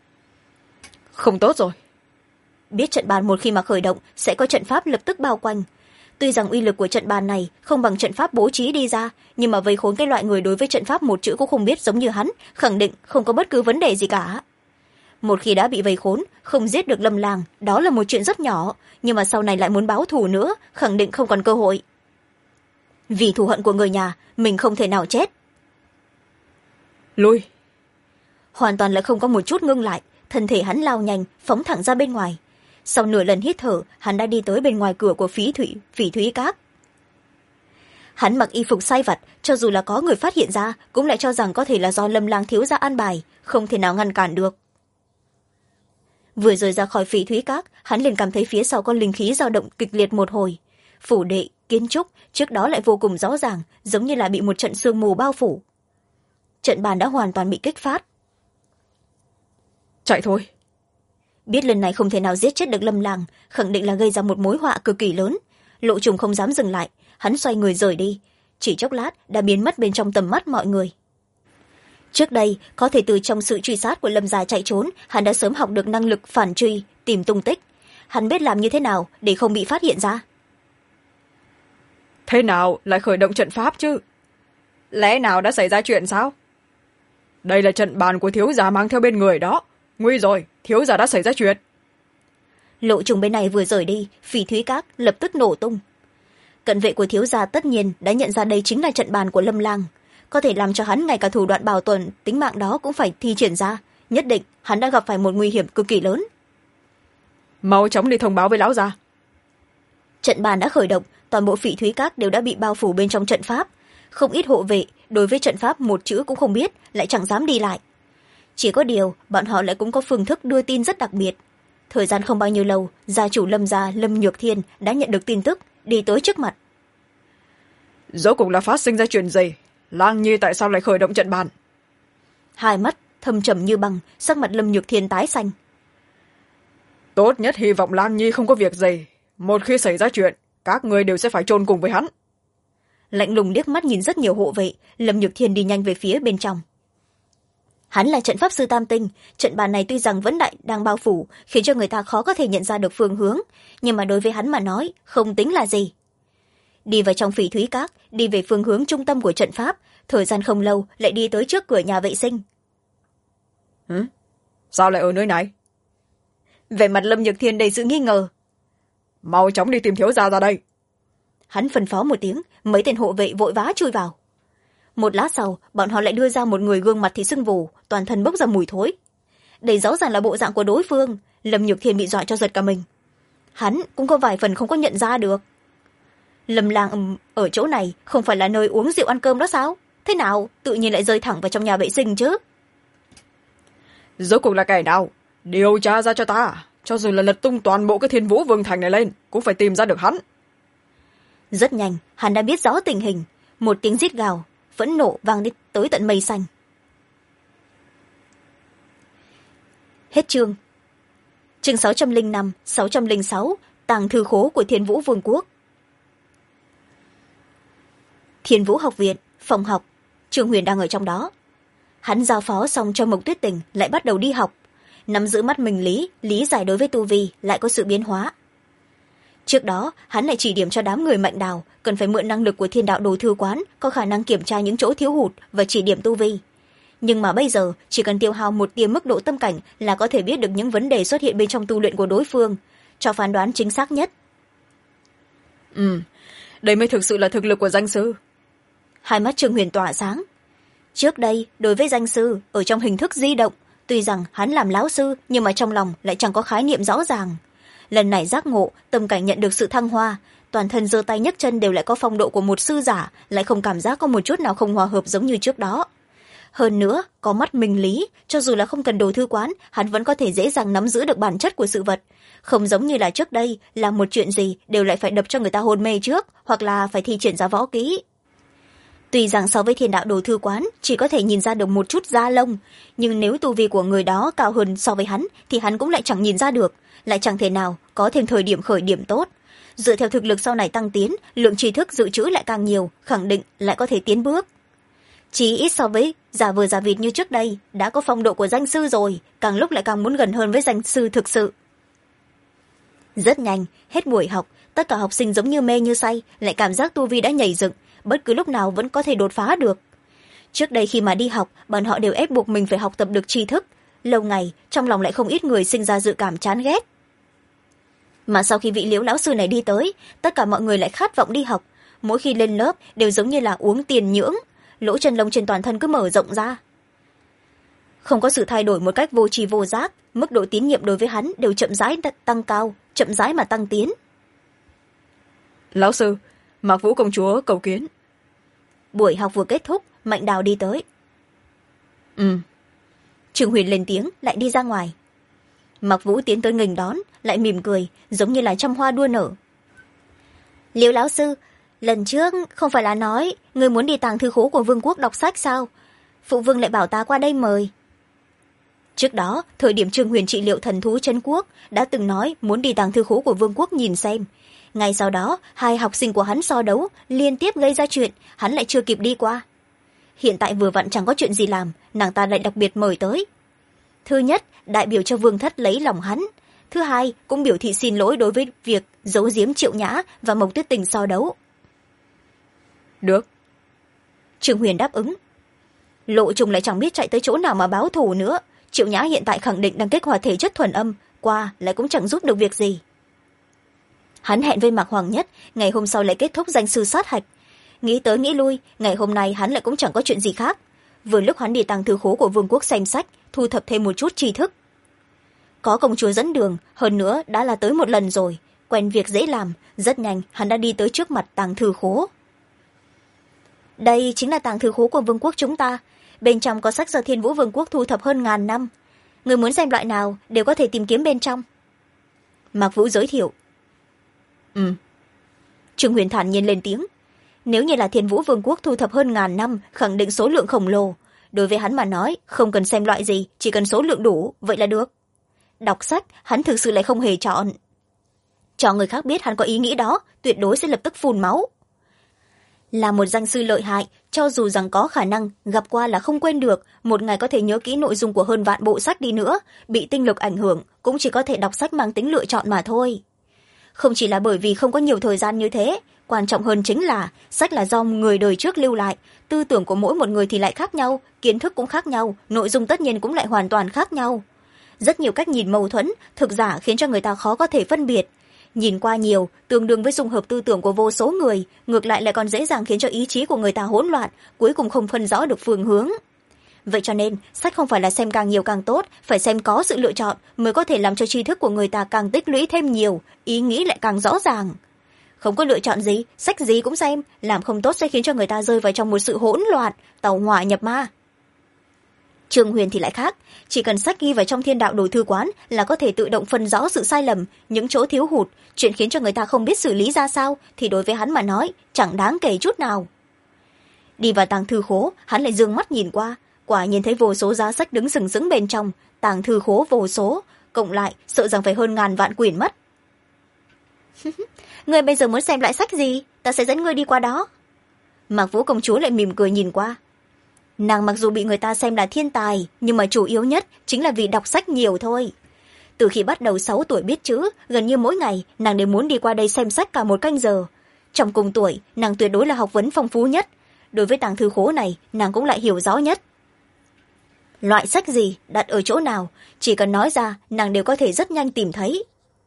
Không tốt rồi. Biết trận bàn một khi mà khởi động sẽ có trận pháp lập tức bao quanh. Tuy rằng uy lực của trận bàn này không bằng trận pháp bố trí đi ra, nhưng mà vây khốn cái loại người đối với trận pháp một chữ cũng không biết giống như hắn, khẳng định không có bất cứ vấn đề gì cả. Một khi đã bị vây khốn, không giết được Lâm Lang, đó là một chuyện rất nhỏ, nhưng mà sau này lại muốn báo thù nữa, khẳng định không còn cơ hội. Vì thù hận của người nhà, mình không thể nào chết. Lui. Hoàn toàn là không có một chút ngưng lại, thân thể hắn lao nhanh, phóng thẳng ra bên ngoài. Sau nửa lần hít thở, hắn đã đi tới bên ngoài cửa của Phỉ Thúy Các. Hắn mặc y phục sai vặt, cho dù là có người phát hiện ra, cũng lại cho rằng có thể là do Lâm Lang thiếu gia an bài, không thể nào ngăn cản được. Vừa rời ra khỏi Phỉ Thúy Các, hắn liền cảm thấy phía sau có linh khí dao động kịch liệt một hồi. Phủ đệ, kiến trúc, trước đó lại vô cùng rõ ràng, giống như là bị một trận sương mù bao phủ. Trận bàn đã hoàn toàn bị kích phát. Chạy thôi. Biết lần này không thể nào giết chết được Lâm Lang, khẳng định là gây ra một mối họa cực kỳ lớn. Lộ Trùng không dám dừng lại, hắn xoay người rời đi, chỉ chốc lát đã biến mất bên trong tầm mắt mọi người. Trước đây, có thể từ trong sự truy sát của Lâm gia chạy trốn, hắn đã sớm học được năng lực phản truy, tìm tung tích. Hắn biết làm như thế nào để không bị phát hiện ra. Thế nào lại khởi động trận pháp chứ? Lẽ nào đã xảy ra chuyện sao? Đây là trận bàn của thiếu gia mang theo bên người đó. Nguy rồi, thiếu gia đã xảy ra chuyện. Lộ Trùng bên này vừa rời đi, Phỉ Thúy Các lập tức nổ tung. Cận vệ của thiếu gia tất nhiên đã nhận ra đây chính là trận bàn của Lâm Lang, có thể làm cho hắn ngay cả thủ đoạn bảo tồn tính mạng đó cũng phải thi triển ra. Nhất định hắn đã gặp phải một nguy hiểm cực kỳ lớn. Mau chóng đi thông báo với lão gia. Trận bàn đã khởi động, toàn bộ Phỉ Thúy Các đều đã bị bao phủ bên trong trận pháp. Không ít hộ vệ đối với trận pháp một chữ cũng không biết, lại chẳng dám đi lại. Chỉ có điều bọn họ lại cũng có phương thức đưa tin rất đặc biệt. Thời gian không bao nhiêu lâu, gia chủ Lâm gia Lâm Nhược Thiên đã nhận được tin tức, đi tới trước mặt. Rốt cuộc là phát sinh ra chuyện gì? Lang Nhi tại sao lại khởi động trận bàn? Hai mắt thâm trầm như băng, sắc mặt Lâm Nhược Thiên tái xanh. Tốt nhất hy vọng Lang Nhi không có việc gì. Một khi xảy ra chuyện, các người đều sẽ phải chôn cùng với hắn. Lạnh lùng liếc mắt nhìn rất nhiều hộ vệ, Lâm Nhược Thiên đi nhanh về phía bên trong. Hắn là trận pháp sư tam tinh, trận bàn này tuy rằng vẫn đang bao phủ, khiến cho người ta khó có thể nhận ra được phương hướng, nhưng mà đối với hắn mà nói không tính là gì. Đi vào trong phỉ thúy các, đi về phương hướng trung tâm của trận pháp, thời gian không lâu lại đi tới trước cửa nhà vệ sinh. Sao lại ở nơi này? Vẻ mặt Lâm Nhược Thiên đầy sự nghi ngờ. Mau chóng đi tìm thiếu gia ra đây. Hắn phân phó một tiếng, mấy tên hộ vệ vội vã chui vào. Một lát sau, bọn họ lại đưa ra một người gương mặt thì sưng vù, toàn thân bốc ra mùi thối. Đây rõ ràng là bộ dạng của đối phương. Lâm Nhược Thiên bị dọa cho giật cả mình. Hắn cũng có vài phần không có nhận ra được. Lâm Lang ở chỗ này không phải là nơi uống rượu ăn cơm đó sao? Thế nào tự nhiên lại rơi thẳng vào trong nhà vệ sinh chứ? Rốt cuộc là kẻ nào? Điều tra ra cho ta. Cho dù là lật tung toàn bộ cái Thiên Vũ Vương Thành này lên, cũng phải tìm ra được hắn. Rất nhanh, hắn đã biết rõ tình hình. Một tiếng rít gào phẫn nộ vang đi tới tận mây xanh. Hết chương. Chương 605, 606, tàng thư khố của Thiên Vũ Vương quốc. Thiên Vũ học viện, phòng học, Trương Huyền đang ở trong đó. Hắn giao phó xong cho Mộc Tuyết Tình lại bắt đầu đi học. Nắm giữ mắt mình lý giải đối với tu vi lại có sự biến hóa. Trước đó hắn lại chỉ điểm cho đám người Mạnh Đào cần phải mượn năng lực của Thiên Đạo Đồ Thư Quán, có khả năng kiểm tra những chỗ thiếu hụt và chỉ điểm tu vi. Nhưng mà bây giờ chỉ cần tiêu hao một tia mức độ tâm cảnh là có thể biết được những vấn đề xuất hiện bên trong tu luyện của đối phương, cho phán đoán chính xác nhất. Đây mới thực sự là thực lực của danh sư. Hai mắt Trương Huyền tỏa sáng. Trước đây đối với danh sư ở trong hình thức di động, tuy rằng hắn làm lão sư nhưng mà trong lòng lại chẳng có khái niệm rõ ràng. Lần này giác ngộ, tâm cảnh nhận được sự thăng hoa, toàn thân giơ tay nhấc chân đều lại có phong độ của một sư giả, lại không cảm giác có một chút nào không hòa hợp giống như trước đó. Hơn nữa có mắt minh lý, cho dù là không cần đồ thư quán, hắn vẫn có thể dễ dàng nắm giữ được bản chất của sự vật, không giống như là trước đây làm một chuyện gì đều lại phải đập cho người ta hôn mê trước, hoặc là phải thi triển ra võ kỹ. Tuy rằng so với Thiên Đạo Đồ Thư Quán chỉ có thể nhìn ra được một chút da lông, nhưng nếu tu vi của người đó cao hơn so với hắn thì hắn cũng lại chẳng nhìn ra được, lại chẳng thể nào có thêm thời điểm khởi điểm tốt. Dựa theo thực lực sau này tăng tiến, lượng tri thức dự trữ lại càng nhiều, khẳng định lại có thể tiến bước. Chỉ ít so với giả vờ giả vịt như trước đây, đã có phong độ của danh sư rồi, càng lúc lại càng muốn gần hơn với danh sư thực sự. Rất nhanh, hết buổi học, tất cả học sinh giống như mê như say, lại cảm giác tu vi đã nhảy dựng, bất cứ lúc nào vẫn có thể đột phá được. Trước đây khi mà đi học, bọn họ đều ép buộc mình phải học tập được tri thức. Lâu ngày, trong lòng lại không ít người sinh ra dự cảm chán ghét. Mà sau khi vị Liễu lão sư này đi tới, tất cả mọi người lại khát vọng đi học. Mỗi khi lên lớp đều giống như là uống tiền nhưỡng, lỗ chân lông trên toàn thân cứ mở rộng ra. Không có sự thay đổi một cách vô tri vô giác, mức độ tín nhiệm đối với hắn đều chậm rãi tăng cao, chậm rãi mà tăng tiến. Lão sư, Mạc Vũ công chúa cầu kiến. Buổi học vừa kết thúc, Mạnh Đào đi tới. Trương Huyền lên tiếng lại đi ra ngoài. Mạc Vũ tiến tới nghênh đón, lại mỉm cười giống như là trăm hoa đua nở. Liễu lão sư, lần trước không phải là nói người muốn đi tàng thư khố của vương quốc đọc sách sao? Phụ vương lại bảo ta qua đây mời. Trước đó thời điểm Trương Huyền trị liệu thần thú Trấn Quốc đã từng nói muốn đi tàng thư khố của vương quốc nhìn xem. Ngay sau đó hai học sinh của hắn so đấu liên tiếp gây ra chuyện, hắn lại chưa kịp đi qua. Hiện tại vừa vặn chẳng có chuyện gì làm, nàng ta lại đặc biệt mời tới. Thứ nhất, đại biểu cho Vương Thất lấy lòng hắn. Thứ hai, cũng biểu thị xin lỗi đối với việc giấu giếm Triệu Nhã và Mộc Tuyết Tình so đấu. Được. Trương Huyền đáp ứng. Lộ Trùng lại chẳng biết chạy tới chỗ nào mà báo thù nữa. Triệu Nhã hiện tại khẳng định đang kích hoạt thể chất thuần âm, qua lại cũng chẳng giúp được việc gì. Hắn hẹn với Mạc Hoàng Nhất, ngày hôm sau lại kết thúc danh sư sát hạch. Nghĩ tới nghĩ lui, ngày hôm nay hắn lại cũng chẳng có chuyện gì khác. Vừa lúc hắn đi tàng thư khố của vương quốc xem sách, thu thập thêm một chút tri thức. Có công chúa dẫn đường, hơn nữa đã là tới một lần rồi, quen việc dễ làm, rất nhanh hắn đã đi tới trước mặt tàng thư khố. Đây chính là tàng thư khố của vương quốc chúng ta, bên trong có sách do Thiên Vũ Vương quốc thu thập hơn 1000 năm. Người muốn xem loại nào đều có thể tìm kiếm bên trong. Mạc Vũ giới thiệu. Trương Huyền thản nhiên lên tiếng. Nếu như là Thiên Vũ Vương quốc thu thập hơn 1000 năm, khẳng định số lượng khổng lồ. Đối với hắn mà nói, không cần xem loại gì, chỉ cần số lượng đủ, vậy là được. Đọc sách, hắn thực sự lại không hề chọn. Cho người khác biết hắn có ý nghĩ đó, tuyệt đối sẽ lập tức phun máu. Là một danh sư lợi hại, cho dù rằng có khả năng gặp qua là không quên được, một ngày có thể nhớ kỹ nội dung của hơn vạn bộ sách đi nữa, bị tinh lực ảnh hưởng cũng chỉ có thể đọc sách mang tính lựa chọn mà thôi. Không chỉ là bởi vì không có nhiều thời gian như thế, quan trọng hơn chính là sách là do người đời trước lưu lại, tư tưởng của mỗi một người thì lại khác nhau, kiến thức cũng khác nhau, nội dung tất nhiên cũng lại hoàn toàn khác nhau. Rất nhiều cách nhìn mâu thuẫn, thực giả khiến cho người ta khó có thể phân biệt. Nhìn qua nhiều, tương đương với dung hợp tư tưởng của vô số người, ngược lại lại còn dễ dàng khiến cho ý chí của người ta hỗn loạn, cuối cùng không phân rõ được phương hướng. Vậy cho nên, sách không phải là xem càng nhiều càng tốt, phải xem có sự lựa chọn mới có thể làm cho tri thức của người ta càng tích lũy thêm nhiều, ý nghĩ lại càng rõ ràng. Không có lựa chọn gì, sách gì cũng xem, làm không tốt sẽ khiến cho người ta rơi vào trong một sự hỗn loạn, tàu hỏa nhập ma. Trương Huyền thì lại khác, chỉ cần sách ghi vào trong thiên đạo đồ thư quán là có thể tự động phân rõ sự sai lầm, những chỗ thiếu hụt, chuyện khiến cho người ta không biết xử lý ra sao thì đối với hắn mà nói chẳng đáng kể chút nào. Đi vào tàng thư khố, hắn lại dương mắt nhìn qua, quả nhìn thấy vô số giá sách đứng sừng sững bên trong, tàng thư khố vô số, cộng lại sợ rằng phải hơn 1000 vạn quyển mất. Người bây giờ muốn xem lại sách gì, ta sẽ dẫn ngươi đi qua đó. Mạc Vũ công chúa lại mỉm cười nhìn qua. Nàng mặc dù bị người ta xem là thiên tài, nhưng mà chủ yếu nhất chính là vì đọc sách nhiều thôi. Từ khi bắt đầu 6 tuổi biết chữ, gần như mỗi ngày nàng đều muốn đi qua đây xem sách cả 1 canh giờ. Trong cùng tuổi, nàng tuyệt đối là học vấn phong phú nhất. Đối với tàng thư khố này, nàng cũng lại hiểu rõ nhất. Loại sách gì, đặt ở chỗ nào, chỉ cần nói ra, nàng đều có thể rất nhanh tìm thấy.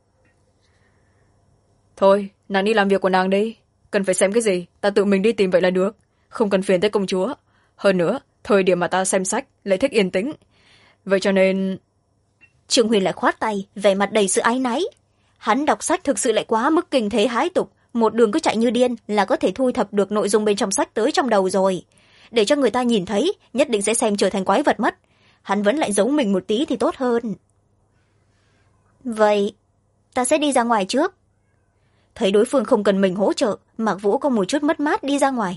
Thôi, nàng đi làm việc của nàng đi. Cần phải xem cái gì, ta tự mình đi tìm vậy là được. Không cần phiền tới công chúa. Hơn nữa, thời điểm mà ta xem sách lại thích yên tĩnh. Vậy cho nên... Trương Huyền lại khoát tay, vẻ mặt đầy sự áy náy. Hắn đọc sách thực sự lại quá mức kinh thế hái tục, một đường cứ chạy như điên là có thể thu thập được nội dung bên trong sách tới trong đầu rồi. Để cho người ta nhìn thấy, nhất định sẽ xem trở thành quái vật mất. Hắn vẫn lại giấu mình một tí thì tốt hơn. Vậy, ta sẽ đi ra ngoài trước. Thấy đối phương không cần mình hỗ trợ, Mạc Vũ có một chút mất mát đi ra ngoài.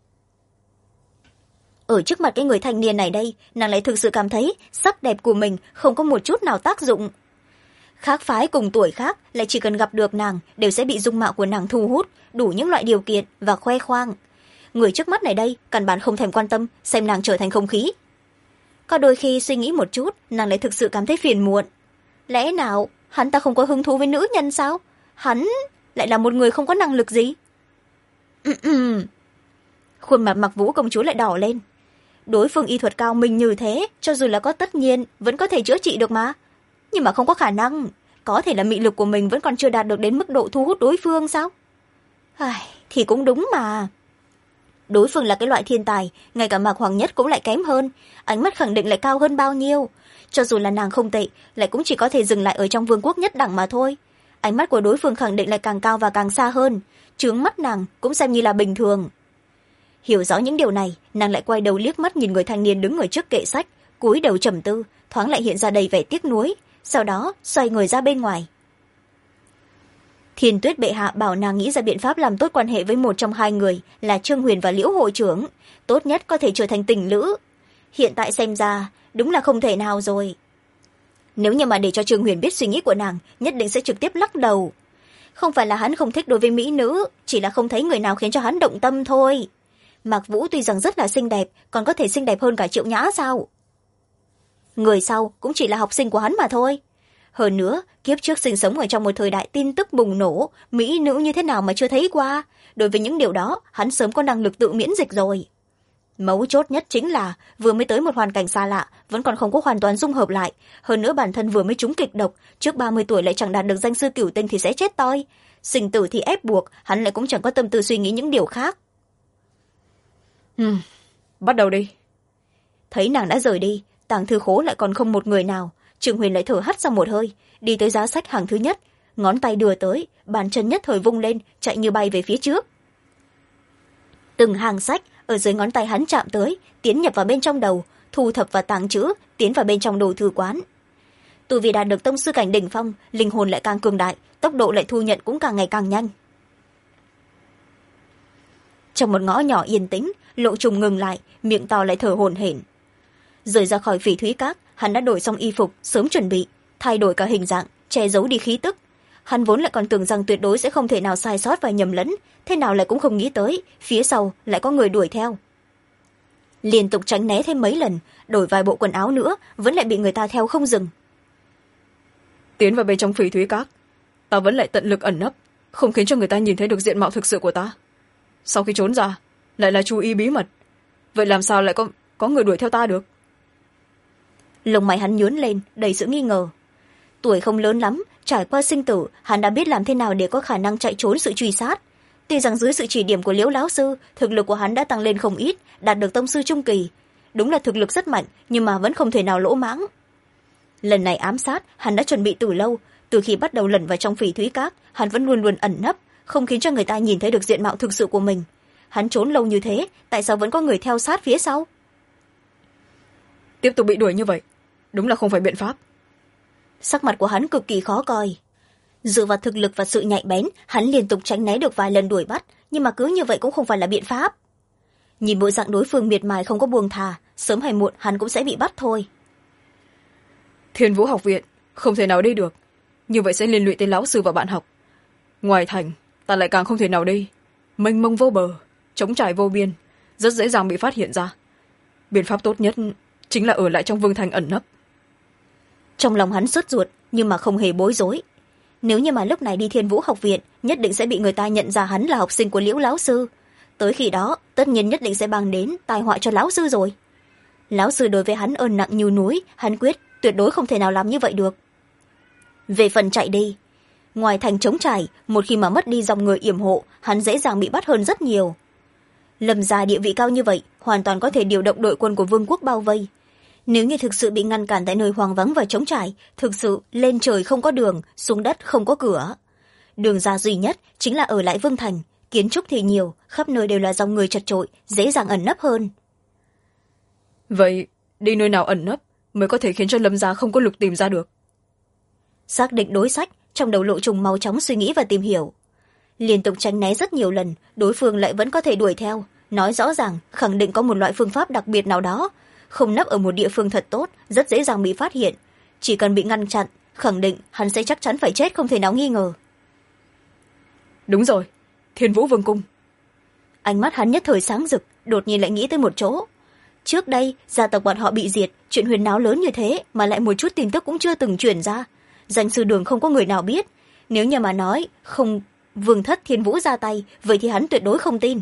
Ở trước mặt cái người thanh niên này đây, nàng lại thực sự cảm thấy sắc đẹp của mình không có một chút nào tác dụng. Khác phái cùng tuổi khác lại chỉ cần gặp được nàng đều sẽ bị dung mạo của nàng thu hút, đủ những loại điều kiện và khoe khoang. Người trước mắt này đây căn bản không thèm quan tâm xem nàng trở thành không khí. Có đôi khi suy nghĩ một chút, nàng lại thực sự cảm thấy phiền muộn. Lẽ nào hắn ta không có hứng thú với nữ nhân sao? Hắn lại là một người không có năng lực gì? Khuôn mặt Mạc Vũ công chúa lại đỏ lên. Đối phương y thuật cao minh như thế, cho dù là có tất nhiên vẫn có thể chữa trị được mà. Nhưng mà không có khả năng, có thể là mị lực của mình vẫn còn chưa đạt được đến mức độ thu hút đối phương sao? Thì cũng đúng mà. Đối phương là cái loại thiên tài, ngay cả Mạc Hoàng Nhất cũng lại kém hơn, ánh mắt khẳng định lại cao hơn bao nhiêu. Cho dù là nàng không tệ, lại cũng chỉ có thể dừng lại ở trong vương quốc nhất đẳng mà thôi. Ánh mắt của đối phương khẳng định lại càng cao và càng xa hơn, chướng mắt nàng cũng xem như là bình thường. Hiểu rõ những điều này, nàng lại quay đầu liếc mắt nhìn người thanh niên đứng ở trước kệ sách, cúi đầu trầm tư, thoáng lại hiện ra đầy vẻ tiếc nuối, sau đó xoay người ra bên ngoài. Thiên Tuyết bệ hạ bảo nàng nghĩ ra biện pháp làm tốt quan hệ với một trong 2 người là Trương Huyền và Liễu hội trưởng, tốt nhất có thể trở thành tình lữ. Hiện tại xem ra đúng là không thể nào rồi. Nếu như mà để cho Trương Huyền biết suy nghĩ của nàng, nhất định sẽ trực tiếp lắc đầu. Không phải là hắn không thích đối với mỹ nữ, chỉ là không thấy người nào khiến cho hắn động tâm thôi. Mạc Vũ tuy rằng rất là xinh đẹp, còn có thể xinh đẹp hơn cả Triệu Nhã sao? Người sau cũng chỉ là học sinh của hắn mà thôi. Hơn nữa, kiếp trước sinh sống ở trong một thời đại tin tức bùng nổ, mỹ nữ như thế nào mà chưa thấy qua. Đối với những điều đó, hắn sớm có năng lực tự miễn dịch rồi. Mấu chốt nhất chính là vừa mới tới một hoàn cảnh xa lạ, vẫn còn không có hoàn toàn dung hợp lại. Hơn nữa bản thân vừa mới trúng kịch độc, trước 30 tuổi lại chẳng đạt được danh sư cửu tinh thì sẽ chết toi. Sinh tử thì ép buộc, hắn lại cũng chẳng có tâm tư suy nghĩ những điều khác. Bắt đầu đi. Thấy nàng đã rời đi, tàng thư khố lại còn không một người nào. Trương Huyền lại thở hắt ra một hơi, đi tới giá sách hàng thứ nhất, ngón tay đưa tới, bàn chân nhất thời vung lên, chạy như bay về phía trước. Từng hàng sách ở dưới ngón tay hắn chạm tới, tiến nhập vào bên trong đầu, thu thập và tàng trữ, tiến vào bên trong đồ thư quán. Tu vì đạt được tông sư cảnh đỉnh phong, linh hồn lại càng cường đại, tốc độ lại thu nhận cũng càng ngày càng nhanh. Trong một ngõ nhỏ yên tĩnh, Lộ Trùng ngừng lại, miệng to lại thở hổn hển. Rời ra khỏi Phỉ Thúy Các, hắn đã đổi xong y phục, sớm chuẩn bị, thay đổi cả hình dạng, che giấu đi khí tức. hắn vốn lại còn tưởng rằng tuyệt đối sẽ không thể nào sai sót và nhầm lẫn, thế nào lại cũng không nghĩ tới phía sau lại có người đuổi theo. Liên tục tránh né thêm mấy lần, đổi vài bộ quần áo nữa vẫn lại bị người ta theo không dừng. Tiến vào bên trong Phỉ Thúy Các, ta vẫn lại tận lực ẩn nấp, không khiến cho người ta nhìn thấy được diện mạo thực sự của ta. Sau khi trốn ra lại là chú ý bí mật, vậy làm sao lại có người đuổi theo ta được? Lông mày hắn nhướng lên đầy sự nghi ngờ. Tuổi không lớn lắm, trải qua sinh tử, hắn đã biết làm thế nào để có khả năng chạy trốn sự truy sát. Tuy rằng dưới sự chỉ điểm của Liễu lão sư, thực lực của hắn đã tăng lên không ít, đạt được tông sư trung kỳ. Đúng là thực lực rất mạnh, nhưng mà vẫn không thể nào lỗ mãng. Lần này ám sát hắn đã chuẩn bị từ lâu, từ khi bắt đầu lẩn vào trong Phỉ Thúy Các, hắn vẫn luôn luôn ẩn nấp, không khiến cho người ta nhìn thấy được diện mạo thực sự của mình. Hắn trốn lâu như thế, tại sao vẫn có người theo sát phía sau? Tiếp tục bị đuổi như vậy, đúng là không phải biện pháp. Sắc mặt của hắn cực kỳ khó coi. Dựa vào thực lực và sự nhạy bén, hắn liên tục tránh né được vài lần đuổi bắt, nhưng mà cứ như vậy cũng không phải là biện pháp. Nhìn bộ dạng đối phương miệt mài không có buông thà, sớm hay muộn hắn cũng sẽ bị bắt thôi. Thiên Vũ học viện không thể nào đi được, như vậy sẽ liên lụy tới lão sư và bạn học. Ngoài thành ta lại càng không thể nào đi, mênh mông vô bờ, trống trải vô biên, rất dễ dàng bị phát hiện ra. Biện pháp tốt nhất chính là ở lại trong vương thành ẩn nấp. Trong lòng hắn sốt ruột, nhưng mà không hề bối rối. Nếu như mà lúc này đi Thiên Vũ học viện, nhất định sẽ bị người ta nhận ra hắn là học sinh của Liễu lão sư. Tới khi đó tất nhiên nhất định sẽ mang đến tai họa cho lão sư rồi. Lão sư đối với hắn ơn nặng như núi, hắn quyết tuyệt đối không thể nào làm như vậy được. Về phần chạy đi, ngoài thành trống trải, một khi mà mất đi dòng người yểm hộ, hắn dễ dàng bị bắt hơn rất nhiều. Lâm gia địa vị cao như vậy, hoàn toàn có thể điều động đội quân của vương quốc bao vây. Nếu như thực sự bị ngăn cản tại nơi hoang vắng và trống trải, thực sự lên trời không có đường, xuống đất không có cửa. Đường ra duy nhất chính là ở lại vương thành, kiến trúc thì nhiều, khắp nơi đều là dòng người chật chội, dễ dàng ẩn nấp hơn. Vậy đi nơi nào ẩn nấp mới có thể khiến cho Lâm gia không có lục tìm ra được? Xác định đối sách, trong đầu Lộ Trùng mau chóng suy nghĩ và tìm hiểu. Liên tục tránh né rất nhiều lần, đối phương lại vẫn có thể đuổi theo, nói rõ ràng khẳng định có một loại phương pháp đặc biệt nào đó. Không nấp ở một địa phương thật tốt, rất dễ dàng bị phát hiện. Chỉ cần bị ngăn chặn, khẳng định hắn sẽ chắc chắn phải chết không thể nào nghi ngờ. Đúng rồi, Thiên Vũ Vương cung. Ánh mắt hắn nhất thời sáng rực, đột nhiên lại nghĩ tới một chỗ. Trước đây gia tộc bọn họ bị diệt, chuyện huyền náo lớn như thế mà lại một chút tin tức cũng chưa từng truyền ra. Danh sư đường không có người nào biết. Nếu như mà nói không vương thất Thiên Vũ ra tay, vậy thì hắn tuyệt đối không tin.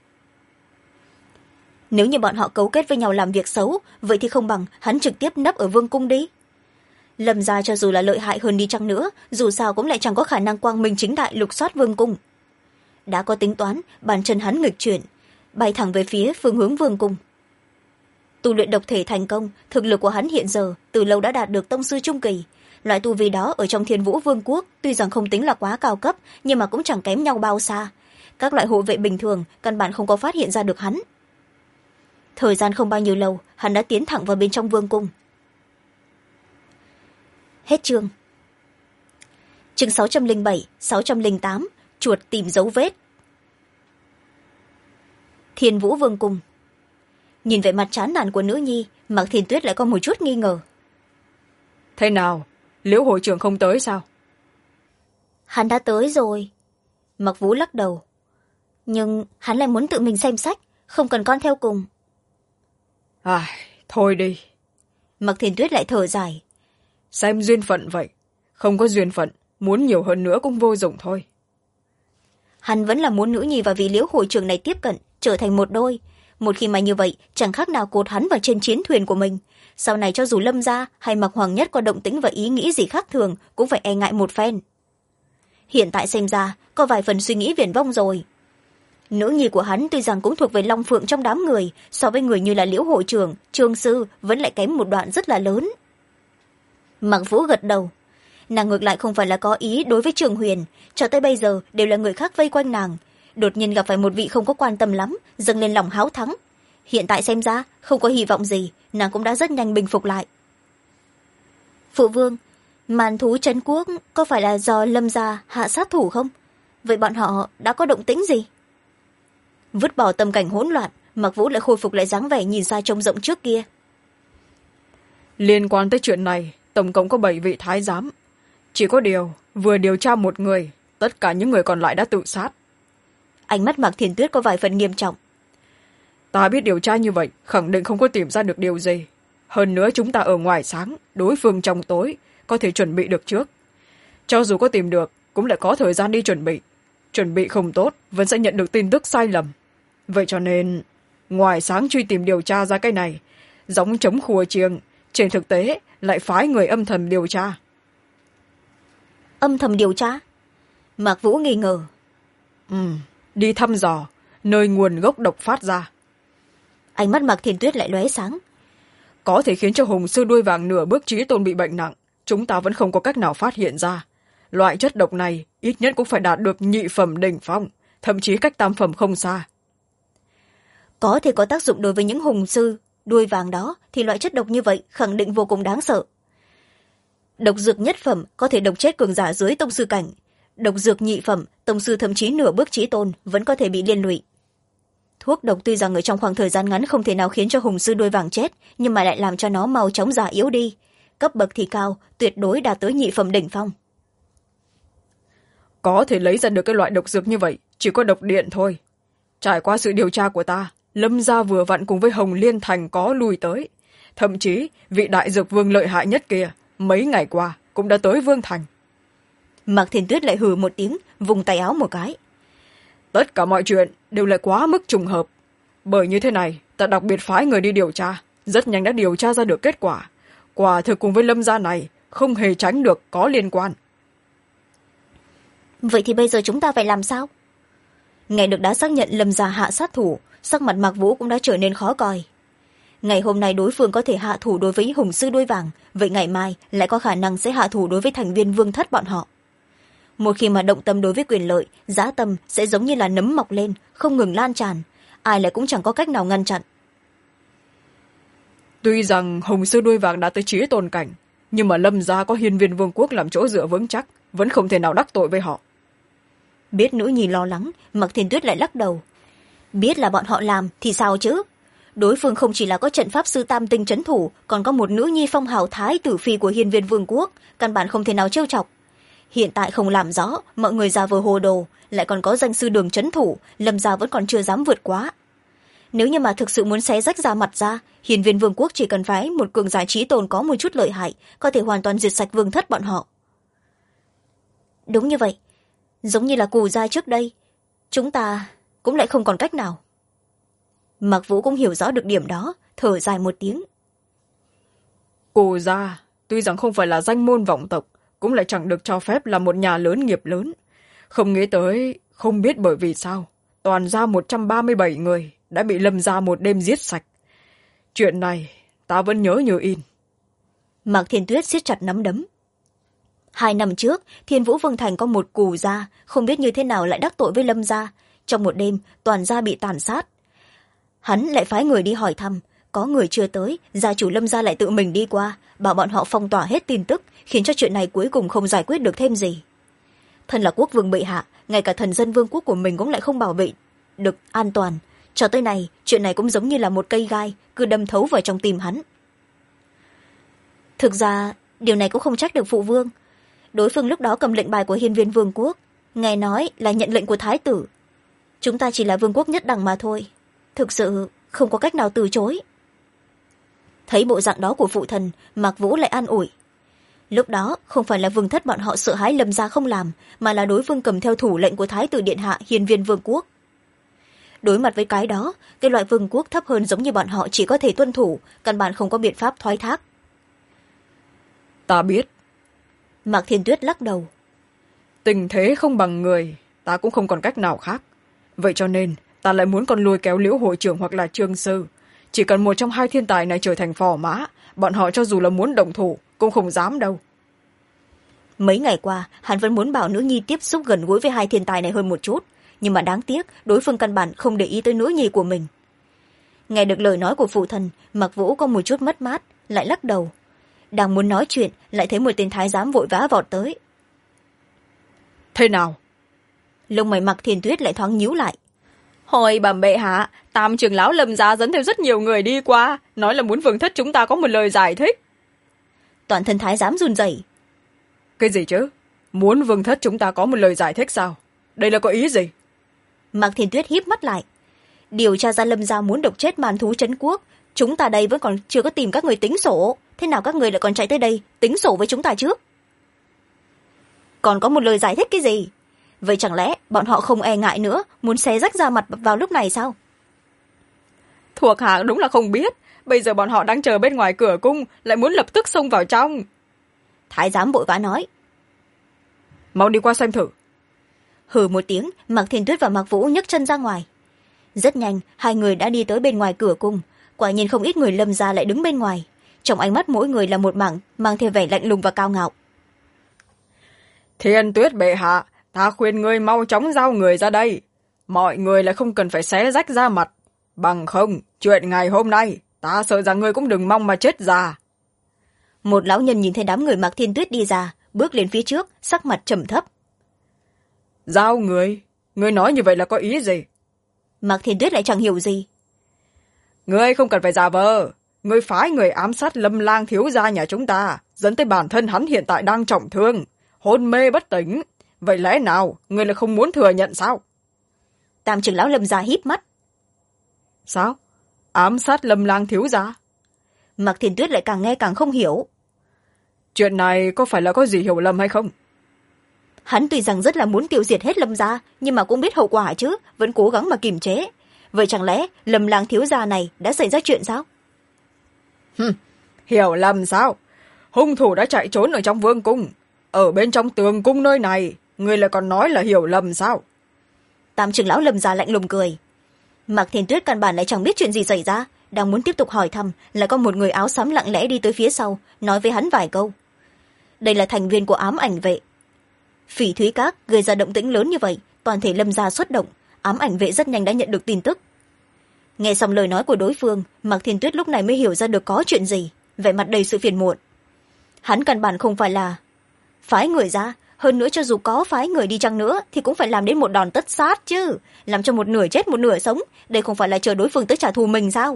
Nếu như bọn họ cấu kết với nhau làm việc xấu, vậy thì không bằng hắn trực tiếp nấp ở vương cung đi. Lâm gia cho dù là lợi hại hơn đi chăng nữa, dù sao cũng lại chẳng có khả năng quang minh chính đại lục soát vương cung. Đã có tính toán, bàn chân hắn nghịch chuyển, bay thẳng về phía phương hướng vương cung. Tu luyện độc thể thành công, thực lực của hắn hiện giờ từ lâu đã đạt được tông sư trung kỳ. Loại tu vi đó ở trong Thiên Vũ Vương quốc tuy rằng không tính là quá cao cấp, nhưng mà cũng chẳng kém nhau bao xa. Các loại hộ vệ bình thường căn bản không có phát hiện ra được hắn. Thời gian không bao nhiêu lâu, hắn đã tiến thẳng vào bên trong vương cung. Hết chương. Chương 607, 608, chuột tìm dấu vết. Thiên Vũ Vương cung. Nhìn vẻ mặt chán nản của nữ nhi, Mạc Thiên Tuyết lại có một chút nghi ngờ. Thế nào, Liễu hội trưởng không tới sao? Hắn đã tới rồi. Mạc Vũ lắc đầu. Nhưng hắn lại muốn tự mình xem sách, không cần con theo cùng. Thôi đi. Mạc Thiên Tuyết lại thở dài. Xem duyên phận vậy. Không có duyên phận, muốn nhiều hơn nữa cũng vô dụng thôi. Hắn vẫn là muốn nữ nhi và vị Liễu hội trưởng này tiếp cận, trở thành một đôi. Một khi mà như vậy, chẳng khác nào cột hắn vào trên chiến thuyền của mình. Sau này cho dù Lâm gia hay Mạc Hoàng Nhất có động tĩnh và ý nghĩ gì khác thường, cũng phải e ngại một phen. Hiện tại xem ra, có vài phần suy nghĩ viển vông rồi. Nữ nhi của hắn tuy rằng cũng thuộc về Long Phượng trong đám người, so với người như là Liễu hội trưởng, Trương sư vẫn lại kém một đoạn rất là lớn. Mạc Vũ gật đầu. Nàng ngược lại không phải là có ý đối với Trường Huyền, cho tới bây giờ đều là người khác vây quanh nàng. Đột nhiên gặp phải một vị không có quan tâm lắm, dâng lên lòng háo thắng. Hiện tại xem ra không có hy vọng gì, nàng cũng đã rất nhanh bình phục lại. Phụ vương, màn thú trấn quốc có phải là do Lâm gia hạ sát thủ không? Vậy bọn họ đã có động tĩnh gì? Vứt bỏ tâm cảnh hỗn loạn, Mạc Vũ lại khôi phục lại dáng vẻ nhìn xa trông rộng trước kia. Liên quan tới chuyện này, tổng cộng có 7 vị thái giám. chỉ có điều vừa điều tra một người, tất cả những người còn lại đã tự sát. Ánh mắt Mạc Thiên Tuyết có vài phần nghiêm trọng. Ta biết điều tra như vậy khẳng định không có tìm ra được điều gì. Hơn nữa chúng ta ở ngoài sáng, đối phương trong tối, có thể chuẩn bị được trước. Cho dù có tìm được, cũng lại có thời gian đi chuẩn bị. Chuẩn bị không tốt, vẫn sẽ nhận được tin tức sai lầm. Vậy cho nên, ngoài sáng truy tìm điều tra ra cái này, giống chống khua chiêng, trên thực tế lại phái người âm thầm điều tra. Âm thầm điều tra? Mạc Vũ nghi ngờ. Đi thăm dò, nơi nguồn gốc độc phát ra. Ánh mắt Mạc Thiên Tuyết lại lóe sáng. Có thể khiến cho hùng sư đuôi vàng nửa bước chí tôn bị bệnh nặng, chúng ta vẫn không có cách nào phát hiện ra. Loại chất độc này ít nhất cũng phải đạt được nhị phẩm đỉnh phong, thậm chí cách tam phẩm không xa. Có thể có tác dụng đối với những hùng sư đuôi vàng đó thì loại chất độc như vậy khẳng định vô cùng đáng sợ. Độc dược nhất phẩm có thể độc chết cường giả dưới tông sư cảnh. Độc dược nhị phẩm, tông sư thậm chí nửa bước chí tôn vẫn có thể bị liên lụy. Thuốc độc tuy rằng ở trong khoảng thời gian ngắn không thể nào khiến cho hùng sư đuôi vàng chết, nhưng mà lại làm cho nó mau chóng già yếu đi. Cấp bậc thì cao, tuyệt đối đạt tới nhị phẩm đỉnh phong. Có thể lấy ra được cái loại độc dược như vậy, chỉ có độc điện thôi. Trải qua sự điều tra của ta, Lâm gia vừa vặn cùng với Hồng Liên Thành có lui tới. Thậm chí, vị đại dược vương lợi hại nhất kia, mấy ngày qua cũng đã tới Vương Thành. Mạc Thiên Tuyết lại hừ một tiếng, vùng tay áo một cái. Tất cả mọi chuyện đều lại quá mức trùng hợp. Bởi như thế này, ta đặc biệt phái người đi điều tra, rất nhanh đã điều tra ra được kết quả. Quả thực cùng với Lâm gia này, không hề tránh được có liên quan. Vậy thì bây giờ chúng ta phải làm sao? Nghe được đã xác nhận Lâm gia hạ sát thủ, sắc mặt Mạc Vũ cũng đã trở nên khó coi. Ngày hôm nay đối phương có thể hạ thủ đối với hùng sư đuôi vàng, vậy ngày mai lại có khả năng sẽ hạ thủ đối với thành viên vương thất bọn họ. Một khi mà động tâm đối với quyền lợi, dã tâm sẽ giống như là nấm mọc lên, không ngừng lan tràn. Ai lại cũng chẳng có cách nào ngăn chặn. Tuy rằng hùng sư đuôi vàng đã tới chí tôn cảnh, nhưng mà Lâm gia có Hiên Viên Vương quốc làm chỗ dựa vững chắc, vẫn không thể nào đắc tội với họ. Biết nữ nhi lo lắng, Mạc Thiên Tuyết lại lắc đầu. Biết là bọn họ làm thì sao chứ? Đối phương không chỉ là có trận pháp sư tam tinh trấn thủ, còn có một nữ nhi phong hào thái tử phi của Hiên Viên Vương quốc, căn bản không thể nào trêu chọc. Hiện tại không làm rõ, mọi người giả vờ hồ đồ, lại còn có danh sư Đường trấn thủ, Lâm gia vẫn còn chưa dám vượt quá. Nếu như mà thực sự muốn xé rách ra mặt ra, Hiên Viên Vương quốc chỉ cần phái một cường giả chí tôn có một chút lợi hại, có thể hoàn toàn diệt sạch vương thất bọn họ. Đúng như vậy, giống như là Cù gia trước đây, chúng ta cũng lại không còn cách nào. Mạc Vũ cũng hiểu rõ được điểm đó, thở dài một tiếng. Cù gia tuy rằng không phải là danh môn vọng tộc, cũng lại chẳng được cho phép là một nhà lớn nghiệp lớn. Không nghĩ tới, không biết bởi vì sao, toàn gia 137 người đã bị Lâm gia một đêm giết sạch. Chuyện này ta vẫn nhớ như in. Mạc Thiên Tuyết siết chặt nắm đấm. 2 năm trước, Thiên Vũ Vương Thành có một Cù gia, không biết như thế nào lại đắc tội với Lâm gia. Trong một đêm, toàn gia bị tàn sát. Hắn lại phái người đi hỏi thăm, có người chưa tới, gia chủ Lâm gia lại tự mình đi qua, bảo bọn họ phong tỏa hết tin tức, khiến cho chuyện này cuối cùng không giải quyết được thêm gì. Thân là quốc vương bệ hạ, ngay cả thần dân vương quốc của mình cũng lại không bảo vệ được an toàn. Cho tới nay, chuyện này cũng giống như là một cây gai, cứ đâm thấu vào trong tim hắn. Thực ra, điều này cũng không trách được phụ vương. Đối phương lúc đó cầm lệnh bài của Hiên Viên Vương quốc, nghe nói là nhận lệnh của thái tử. Chúng ta chỉ là vương quốc nhất đẳng mà thôi, thực sự không có cách nào từ chối. Thấy bộ dạng đó của phụ thần, Mạc Vũ lại an ủi. Lúc đó không phải là vương thất bọn họ sợ hãi Lâm gia không làm, mà là đối phương cầm theo thủ lệnh của thái tử điện hạ Hiên Viên Vương quốc. Đối mặt với cái đó, cái loại vương quốc thấp hơn giống như bọn họ chỉ có thể tuân thủ, căn bản không có biện pháp thoái thác. Ta biết. Mạc Thiên Tuyết lắc đầu. Tình thế không bằng người, ta cũng không còn cách nào khác. Vậy cho nên, ta lại muốn còn lùi kéo Liễu hội trưởng hoặc là Trương sư. Chỉ cần một trong hai thiên tài này trở thành phò mã, bọn họ cho dù là muốn động thủ, cũng không dám đâu. Mấy ngày qua, hắn vẫn muốn bảo nữ nhi tiếp xúc gần gũi với hai thiên tài này hơn một chút, nhưng mà đáng tiếc, đối phương căn bản không để ý tới nữ nhi của mình. Nghe được lời nói của phụ thần, Mạc Vũ có một chút mất mát, lại lắc đầu. Đang muốn nói chuyện, lại thấy một tên thái giám vội vã vọt tới. Thế nào? Lông mày Mạc Thiên Tuyết lại thoáng nhíu lại. Hồi bẩm bệ hạ, Tam trưởng lão Lâm gia dẫn theo rất nhiều người đi qua, nói là muốn vương thất chúng ta có một lời giải thích. Toàn thân thái giám run rẩy. Cái gì chứ? Muốn vương thất chúng ta có một lời giải thích sao? Đây là có ý gì? Mạc Thiên Tuyết híp mắt lại. Điều tra ra Lâm gia muốn độc chết man thú trấn quốc, chúng ta đây vẫn còn chưa có tìm các người tính sổ, thế nào các người lại còn chạy tới đây tính sổ với chúng ta trước? Còn có một lời giải thích cái gì? Vậy chẳng lẽ bọn họ không e ngại nữa, muốn xé rách ra mặt vào lúc này sao? Thuộc hạ đúng là không biết, bây giờ bọn họ đang chờ bên ngoài cửa cung, lại muốn lập tức xông vào trong. Thái giám vội vã nói. Mau đi qua xem thử. Hừ một tiếng, Mạc Thiên Tuyết và Mạc Vũ nhấc chân ra ngoài. Rất nhanh, hai người đã đi tới bên ngoài cửa cung. Quả nhiên không ít người Lâm gia lại đứng bên ngoài. Trong ánh mắt mỗi người là một mảng, mang theo vẻ lạnh lùng và cao ngạo. Thiên Tuyết bệ hạ, ta khuyên ngươi mau chóng giao người ra đây. Mọi người lại không cần phải xé rách ra mặt. Bằng không, chuyện ngày hôm nay, ta sợ rằng ngươi cũng đừng mong mà chết già. Một lão nhân nhìn thấy đám người Mạc Thiên Tuyết đi ra, bước lên phía trước, sắc mặt trầm thấp. Giao người? Ngươi nói như vậy là có ý gì? Mạc Thiên Tuyết lại chẳng hiểu gì. Ngươi không cần phải giả vờ. Ngươi phái người ám sát Lâm Lang thiếu gia nhà chúng ta, dẫn tới bản thân hắn hiện tại đang trọng thương, hôn mê bất tỉnh. Vậy lẽ nào ngươi lại không muốn thừa nhận sao? Tam trưởng lão Lâm gia híp mắt. Sao? Ám sát Lâm Lang thiếu gia? Mạc Thiên Tuyết lại càng nghe càng không hiểu. Chuyện này có phải là có gì hiểu lầm hay không? Hắn tuy rằng rất là muốn tiêu diệt hết Lâm gia, nhưng mà cũng biết hậu quả chứ, vẫn cố gắng mà kiềm chế. Vậy chẳng lẽ Lâm Lang thiếu gia này đã xảy ra chuyện sao? Hiểu lầm sao? Hung thủ đã chạy trốn ở trong vương cung, ở bên trong tường cung nơi này, người lại còn nói là hiểu lầm sao? Tam trưởng lão Lâm gia lạnh lùng cười. Mạc Thiên Tuyết căn bản lại chẳng biết chuyện gì xảy ra, đang muốn tiếp tục hỏi thăm, lại có một người áo xám lặng lẽ đi tới phía sau, nói với hắn vài câu. Đây là thành viên của ám ảnh vệ. Phỉ Thúy Các gây ra động tĩnh lớn như vậy, toàn thể Lâm gia xuất động, ám ảnh vệ rất nhanh đã nhận được tin tức. Nghe xong lời nói của đối phương, Mạc Thiên Tuyết lúc này mới hiểu ra được có chuyện gì, vẻ mặt đầy sự phiền muộn. Hắn căn bản không phải là phái người ra, hơn nữa cho dù có phái người đi chăng nữa thì cũng phải làm đến một đòn tất sát chứ, làm cho một nửa chết một nửa sống, đây không phải là chờ đối phương tới trả thù mình sao?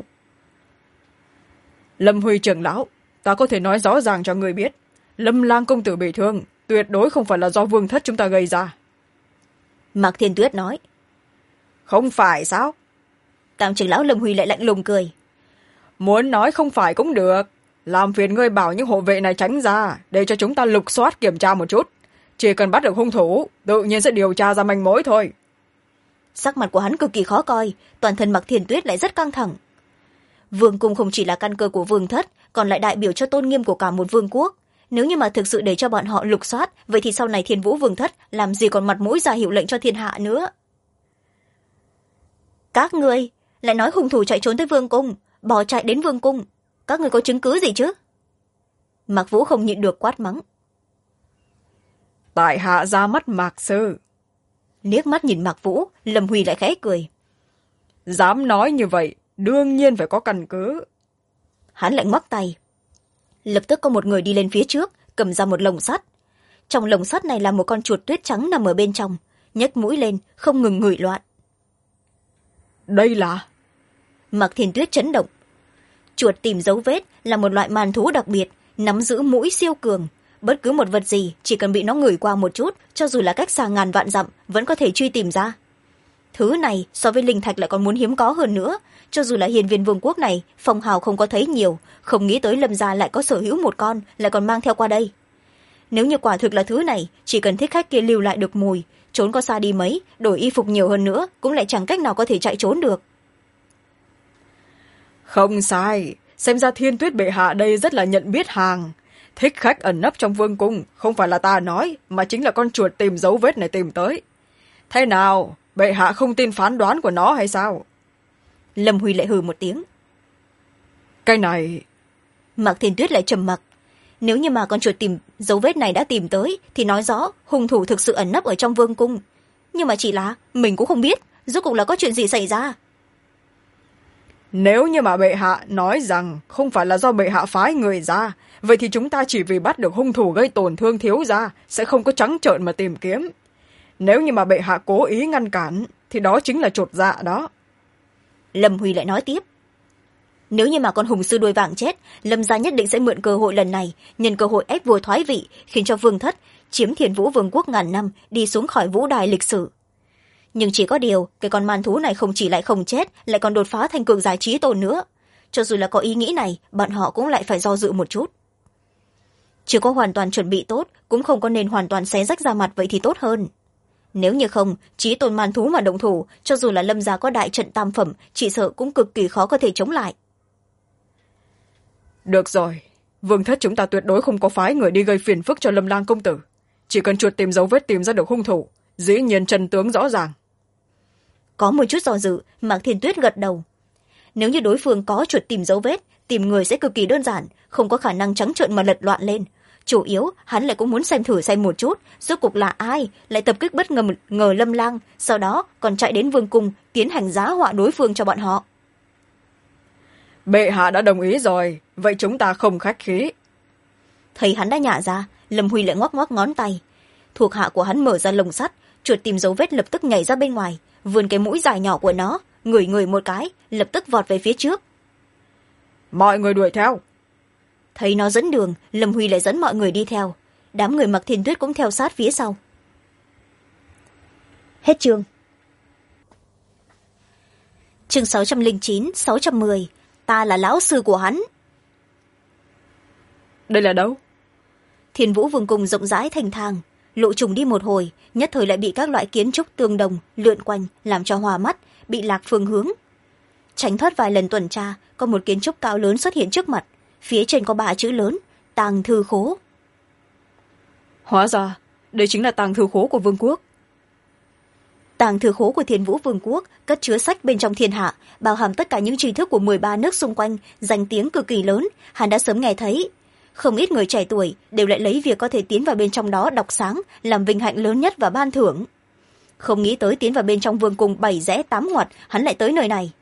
Lâm Huy trưởng lão, ta có thể nói rõ ràng cho người biết, Lâm Lang công tử bị thương, tuyệt đối không phải là do vương thất chúng ta gây ra. Mạc Thiên Tuyết nói. Không phải sao? Tam trưởng lão Lâm Huy lại lạnh lùng cười. Muốn nói không phải cũng được, làm phiền ngươi bảo những hộ vệ này tránh ra, để cho chúng ta lục soát kiểm tra một chút. Chỉ cần bắt được hung thủ, tự nhiên sẽ điều tra ra manh mối thôi. Sắc mặt của hắn cực kỳ khó coi, toàn thân Mạc Thiên Tuyết lại rất căng thẳng. Vương cung không chỉ là căn cơ của vương thất, còn lại đại biểu cho tôn nghiêm của cả một vương quốc. Nếu như mà thực sự để cho bọn họ lục soát, vậy thì sau này Thiên Vũ vương thất làm gì còn mặt mũi ra hiệu lệnh cho thiên hạ nữa. Các ngươi lại nói hung thủ chạy trốn tới vương cung, bỏ chạy đến vương cung, các ngươi có chứng cứ gì chứ? Mạc Vũ không nhịn được quát mắng. Tại hạ ra mắt Mạc sư. Liếc mắt nhìn Mạc Vũ, Lâm Huy lại khẽ cười. Dám nói như vậy, đương nhiên phải có căn cứ. Hắn lại ngoắc tay. Lập tức có một người đi lên phía trước, cầm ra một lồng sắt. Trong lồng sắt này là một con chuột tuyết trắng nằm ở bên trong, nhấc mũi lên, không ngừng ngửi loạn. Đây là... Mạc Thiên Tuyết chấn động. Chuột tìm dấu vết là một loại màn thú đặc biệt, nắm giữ mũi siêu cường. Bất cứ một vật gì, chỉ cần bị nó ngửi qua một chút, cho dù là cách xa ngàn vạn dặm, vẫn có thể truy tìm ra. Thứ này so với linh thạch lại còn muốn hiếm có hơn nữa. Cho dù là hiền viên vương quốc này, phong hào không có thấy nhiều, không nghĩ tới Lâm gia lại có sở hữu một con, lại còn mang theo qua đây. Nếu như quả thực là thứ này, chỉ cần thích khách kia lưu lại được mùi, trốn có xa đi mấy, đổi y phục nhiều hơn nữa, cũng lại chẳng cách nào có thể chạy trốn được. Không sai, xem ra Thiên Tuyết bệ hạ đây rất là nhận biết hàng. Thích khách ẩn nấp trong vương cung, không phải là ta nói, mà chính là con chuột tìm dấu vết này tìm tới. Thế nào, bệ hạ không tin phán đoán của nó hay sao? Lâm Huy lại hừ một tiếng. Cái này... Mạc Thiên Tuyết lại trầm mặc. Nếu như mà con chuột tìm dấu vết này đã tìm tới, thì nói rõ hung thủ thực sự ẩn nấp ở trong vương cung. Nhưng mà chỉ là mình cũng không biết, rốt cuộc là có chuyện gì xảy ra. Nếu như mà bệ hạ nói rằng không phải là do bệ hạ phái người ra, vậy thì chúng ta chỉ vì bắt được hung thủ gây tổn thương thiếu gia, sẽ không có trắng trợn mà tìm kiếm. Nếu như mà bệ hạ cố ý ngăn cản, thì đó chính là chột dạ đó. Lâm Huy lại nói tiếp. Nếu như mà con hùng sư đuôi vàng chết, Lâm gia nhất định sẽ mượn cơ hội lần này, nhân cơ hội ép vua thoái vị, khiến cho vương thất chiếm Thiên Vũ Vương quốc ngàn năm, đi xuống khỏi vũ đài lịch sử. Nhưng chỉ có điều cái con man thú này không chỉ lại không chết, lại còn đột phá thành cường giả trí tôn nữa. Cho dù là có ý nghĩ này, bọn họ cũng lại phải do dự một chút. Chưa có hoàn toàn chuẩn bị tốt, cũng không có nên hoàn toàn xé rách ra mặt, vậy thì tốt hơn. Nếu như không, trí tôn man thú mà động thủ, cho dù là Lâm gia có đại trận tam phẩm, chỉ sợ cũng cực kỳ khó có thể chống lại. Được rồi, vương thất chúng ta tuyệt đối không có phái người đi gây phiền phức cho Lâm Lang công tử. Chỉ cần chuột tìm dấu vết tìm ra được hung thủ, dĩ nhiên chân tướng rõ ràng. Có một chút do dự, Mạc Thiên Tuyết gật đầu. Nếu như đối phương có chuột tìm dấu vết, tìm người sẽ cực kỳ đơn giản, không có khả năng trắng trợn mà lật loạn lên. Chủ yếu hắn lại cũng muốn xem thử xem một chút rốt cuộc là ai lại tập kích bất ngờ Lâm Lang, sau đó còn chạy đến vương cung tiến hành giá họa đối phương cho bọn họ. Bệ hạ đã đồng ý rồi, vậy chúng ta không khách khí. Thấy hắn đã nhả ra, Lâm Huy lại ngoắc ngoắc ngón tay. Thuộc hạ của hắn mở ra lồng sắt, chuột tìm dấu vết lập tức nhảy ra bên ngoài, vươn cái mũi dài nhỏ của nó, ngửi ngửi một cái, lập tức vọt về phía trước. Mọi người đuổi theo. Thấy nó dẫn đường, Lâm Huy lại dẫn mọi người đi theo. Đám người Mặc Thiên Tuyết cũng theo sát phía sau. Hết chương. Chương 609, 610. Ta là lão sư của hắn. Đây là đâu? Thiên Vũ Vương cung rộng rãi thành thang. Lộ Trùng đi một hồi, nhất thời lại bị các loại kiến trúc tương đồng lượn quanh, làm cho hòa mắt, bị lạc phương hướng. Tránh thoát vài lần tuần tra, có một kiến trúc cao lớn xuất hiện trước mặt. Phía trên có 3 chữ lớn: Tàng thư khố. Hóa ra đây chính là tàng thư khố của vương quốc. Tàng thư khố của Thiên Vũ Vương quốc cất chứa sách bên trong thiên hạ, bao hàm tất cả những tri thức của 13 nước xung quanh, danh tiếng cực kỳ lớn, hắn đã sớm nghe thấy. Không ít người trẻ tuổi đều lại lấy việc có thể tiến vào bên trong đó đọc sáng làm vinh hạnh lớn nhất và ban thưởng. Không nghĩ tới tiến vào bên trong vương cung 7 rẽ 8 ngoặt, hắn lại tới nơi này.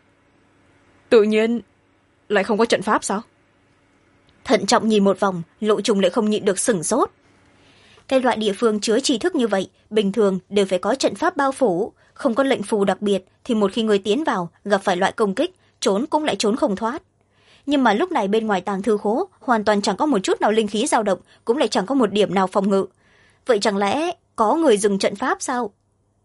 Tự nhiên lại không có trận pháp sao? Thận trọng nhìn một vòng, Lộ Trùng lại không nhịn được sửng sốt. Cái loại địa phương chứa tri thức như vậy, bình thường đều phải có trận pháp bao phủ, không có lệnh phù đặc biệt thì một khi người tiến vào gặp phải loại công kích, trốn cũng lại trốn không thoát. Nhưng mà lúc này bên ngoài tàng thư khố hoàn toàn chẳng có một chút nào linh khí dao động, cũng lại chẳng có một điểm nào phòng ngự. Vậy chẳng lẽ có người dừng trận pháp sao?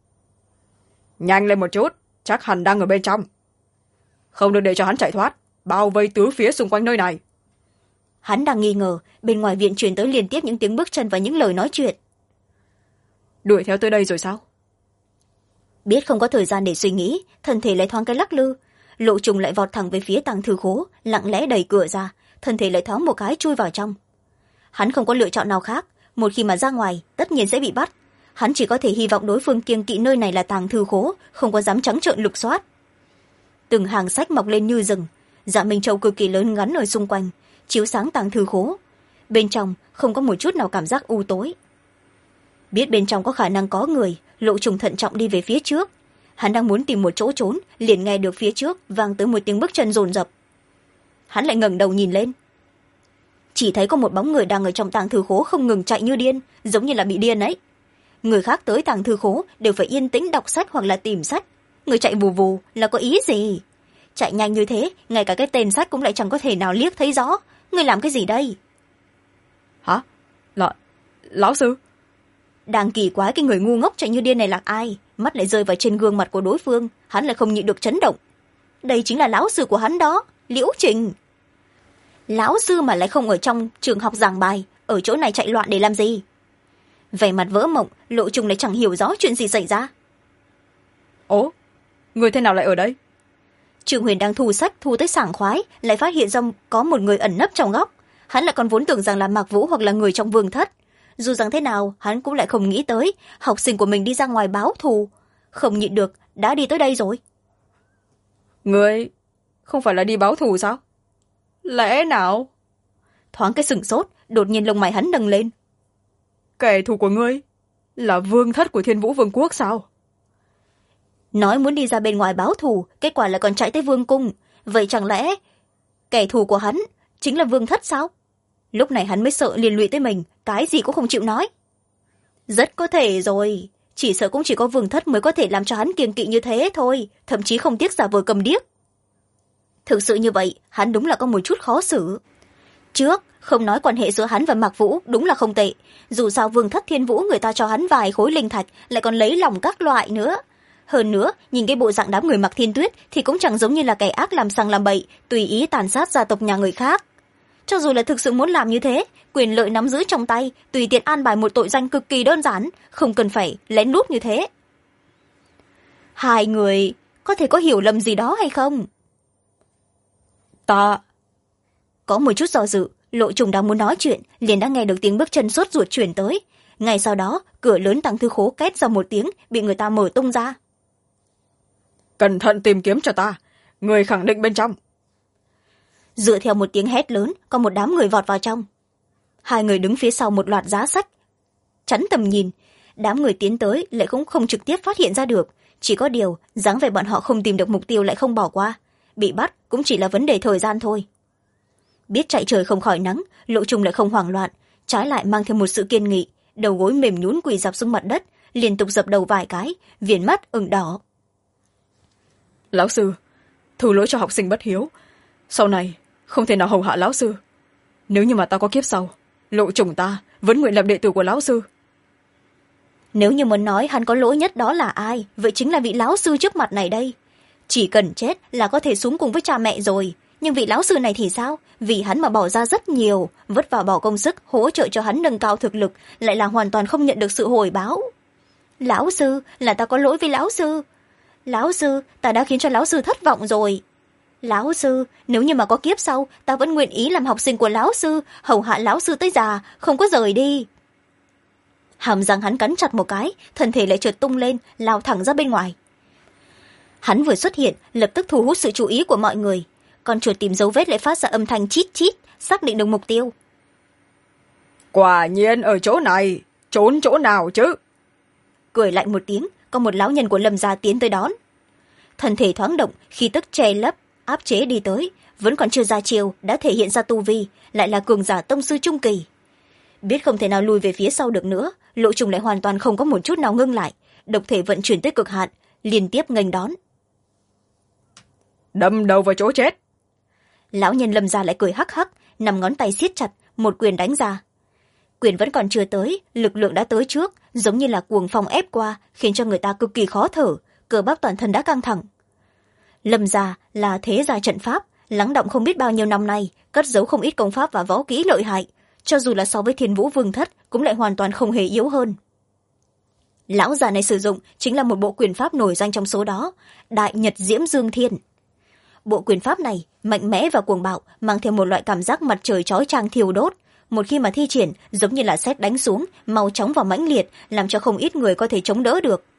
Nhanh lên một chút, chắc hẳn đang ở bên trong. Không được để cho hắn chạy thoát, bao vây tứ phía xung quanh nơi này. Hắn đang nghi ngờ, bên ngoài viện truyền tới liên tiếp những tiếng bước chân và những lời nói chuyện. Đuổi theo tới đây rồi sao? Biết không có thời gian để suy nghĩ, thân thể lại thoáng cái lắc lư. Lộ Trùng lại vọt thẳng về phía tàng thư khố, lặng lẽ đẩy cửa ra, thân thể lại thoáng một cái chui vào trong. Hắn không có lựa chọn nào khác, một khi mà ra ngoài tất nhiên sẽ bị bắt. Hắn chỉ có thể hy vọng đối phương kiêng kỵ nơi này là tàng thư khố, không có dám trắng trợn lục soát. Từng hàng sách mọc lên như rừng, Dạ Minh Châu cực kỳ lớn ngắn ở xung quanh, chiếu sáng tàng thư khố. Bên trong không có một chút nào cảm giác u tối. Biết bên trong có khả năng có người, Lộ Trùng thận trọng đi về phía trước. Hắn đang muốn tìm một chỗ trốn, liền nghe được phía trước vang tới một tiếng bước chân dồn dập. Hắn lại ngẩng đầu nhìn lên, chỉ thấy có một bóng người đang ở trong tàng thư khố không ngừng chạy như điên, giống như là bị điên ấy. Người khác tới tàng thư khố đều phải yên tĩnh đọc sách hoặc là tìm sách, người chạy vù vù là có ý gì? Chạy nhanh như thế, ngay cả cái tên sách cũng lại chẳng có thể nào liếc thấy rõ. Người làm cái gì đây? Hả? Lão sư? Đang kỳ quái cái người ngu ngốc chạy như điên này là ai, mắt lại rơi vào trên gương mặt của đối phương, hắn lại không nhịn được chấn động. Đây chính là lão sư của hắn đó, Liễu Trình. Lão sư mà lại không ở trong trường học giảng bài, ở chỗ này chạy loạn để làm gì? Vẻ mặt vỡ mộng, Lộ Trùng lại chẳng hiểu rõ chuyện gì xảy ra. Ố, người thế nào lại ở đây? Trương Huyền đang thu sách thu tới sảng khoái, lại phát hiện ra có một người ẩn nấp trong góc. Hắn lại còn vốn tưởng rằng là Mạc Vũ hoặc là người trong vương thất. Dù rằng thế nào, hắn cũng lại không nghĩ tới học sinh của mình đi ra ngoài báo thù. Không nhịn được, đã đi tới đây rồi. Người không phải là đi báo thù sao? Lẽ nào? Thoáng cái sửng sốt, đột nhiên lông mày hắn nâng lên. Kẻ thù của ngươi là vương thất của Thiên Vũ Vương quốc sao? Nói muốn đi ra bên ngoài báo thù, kết quả là còn chạy tới vương cung. Vậy chẳng lẽ kẻ thù của hắn chính là vương thất sao? Lúc này hắn mới sợ liên lụy tới mình, cái gì cũng không chịu nói. Rất có thể rồi, chỉ sợ cũng chỉ có vương thất mới có thể làm cho hắn kiêng kỵ như thế thôi, thậm chí không tiếc giả vờ cầm điếc. Thực sự như vậy, hắn đúng là có một chút khó xử. trước không nói quan hệ giữa hắn và Mạc Vũ đúng là không tệ, dù sao Vương Thất Thiên Vũ người ta cho hắn vài khối linh thạch, lại còn lấy lòng các loại nữa. Hơn nữa nhìn cái bộ dạng đám người Mạc Thiên Tuyết thì cũng chẳng giống như là kẻ ác làm sằng làm bậy tùy ý tàn sát gia tộc nhà người khác. Cho dù là thực sự muốn làm như thế, quyền lợi nắm giữ trong tay, tùy tiện an bài một tội danh cực kỳ đơn giản, không cần phải lén lút như thế. Hai người có thể có hiểu lầm gì đó hay không? Ta... Có một chút do dự, Lộ Trùng đang muốn nói chuyện liền đã nghe được tiếng bước chân sốt ruột chuyển tới. Ngay sau đó cửa lớn Tăng Thư Khố két ra một tiếng, bị người ta mở tung ra. Cẩn thận tìm kiếm cho ta, người khẳng định bên trong. Dựa theo một tiếng hét lớn, có một đám người vọt vào trong. Hai người đứng phía sau một loạt giá sách chắn tầm nhìn. Đám người tiến tới lại cũng không trực tiếp phát hiện ra được, chỉ có điều dáng vẻ bọn họ không tìm được mục tiêu lại không bỏ qua, bị bắt cũng chỉ là vấn đề thời gian thôi. Biết chạy trời không khỏi nắng, Lộ Trùng lại không hoảng loạn, trái lại mang thêm một sự kiên nghị, đầu gối mềm nhũn quỳ dạp xuống mặt đất, liên tục dập đầu vài cái, viền mắt ửng đỏ. Lão sư, thù lỗi cho học sinh bất hiếu, sau này không thể nào hầu hạ lão sư. Nếu như mà ta có kiếp sau, Lộ Trùng ta vẫn nguyện làm đệ tử của lão sư. Nếu như muốn nói hắn có lỗi nhất đó là ai, vậy chính là vị lão sư trước mặt này đây. Chỉ cần chết là có thể xuống cùng với cha mẹ rồi, nhưng vị lão sư này thì sao? Vì hắn mà bỏ ra rất nhiều, vất vả bỏ công sức hỗ trợ cho hắn nâng cao thực lực, lại là hoàn toàn không nhận được sự hồi báo. Lão sư, là ta có lỗi với lão sư. Lão sư, ta đã khiến cho lão sư thất vọng rồi. Lão sư, nếu như mà có kiếp sau, ta vẫn nguyện ý làm học sinh của lão sư, hầu hạ lão sư tới già, không có rời đi. Hàm răng hắn cắn chặt một cái, thân thể lại trượt tung lên, lao thẳng ra bên ngoài. Hắn vừa xuất hiện, lập tức thu hút sự chú ý của mọi người. Con chuột tìm dấu vết lại phát ra âm thanh chít chít, xác định được mục tiêu. Quả nhiên ở chỗ này, trốn chỗ nào chứ? Cười lạnh một tiếng, có một lão nhân của Lâm gia tiến tới đón. Thân thể thoáng động, khí tức che lấp, áp chế đi tới, vẫn còn chưa ra chiều đã thể hiện ra tu vi, lại là cường giả tông sư trung kỳ. Biết không thể nào lùi về phía sau được nữa, Lộ Trùng lại hoàn toàn không có một chút nào ngưng lại, độc thể vận chuyển tới cực hạn, liên tiếp nghênh đón. Đâm đầu vào chỗ chết. Lão nhân Lâm gia lại cười hắc hắc, nằm ngón tay siết chặt, một quyền đánh ra. Quyền vẫn còn chưa tới, lực lượng đã tới trước, giống như là cuồng phong ép qua, khiến cho người ta cực kỳ khó thở, cơ bắp toàn thân đã căng thẳng. Lâm gia là thế gia trận pháp, lắng động không biết bao nhiêu năm nay, cất giấu không ít công pháp và võ kỹ lợi hại, cho dù là so với Thiên Vũ Vương Thất cũng lại hoàn toàn không hề yếu hơn. Lão già này sử dụng chính là một bộ quyền pháp nổi danh trong số đó, Đại Nhật Diễm Dương Thiên. Bộ quyền pháp này mạnh mẽ và cuồng bạo, mang theo một loại cảm giác mặt trời chói chang thiêu đốt, một khi mà thi triển giống như là sét đánh xuống, mau chóng và mãnh liệt, làm cho không ít người có thể chống đỡ được.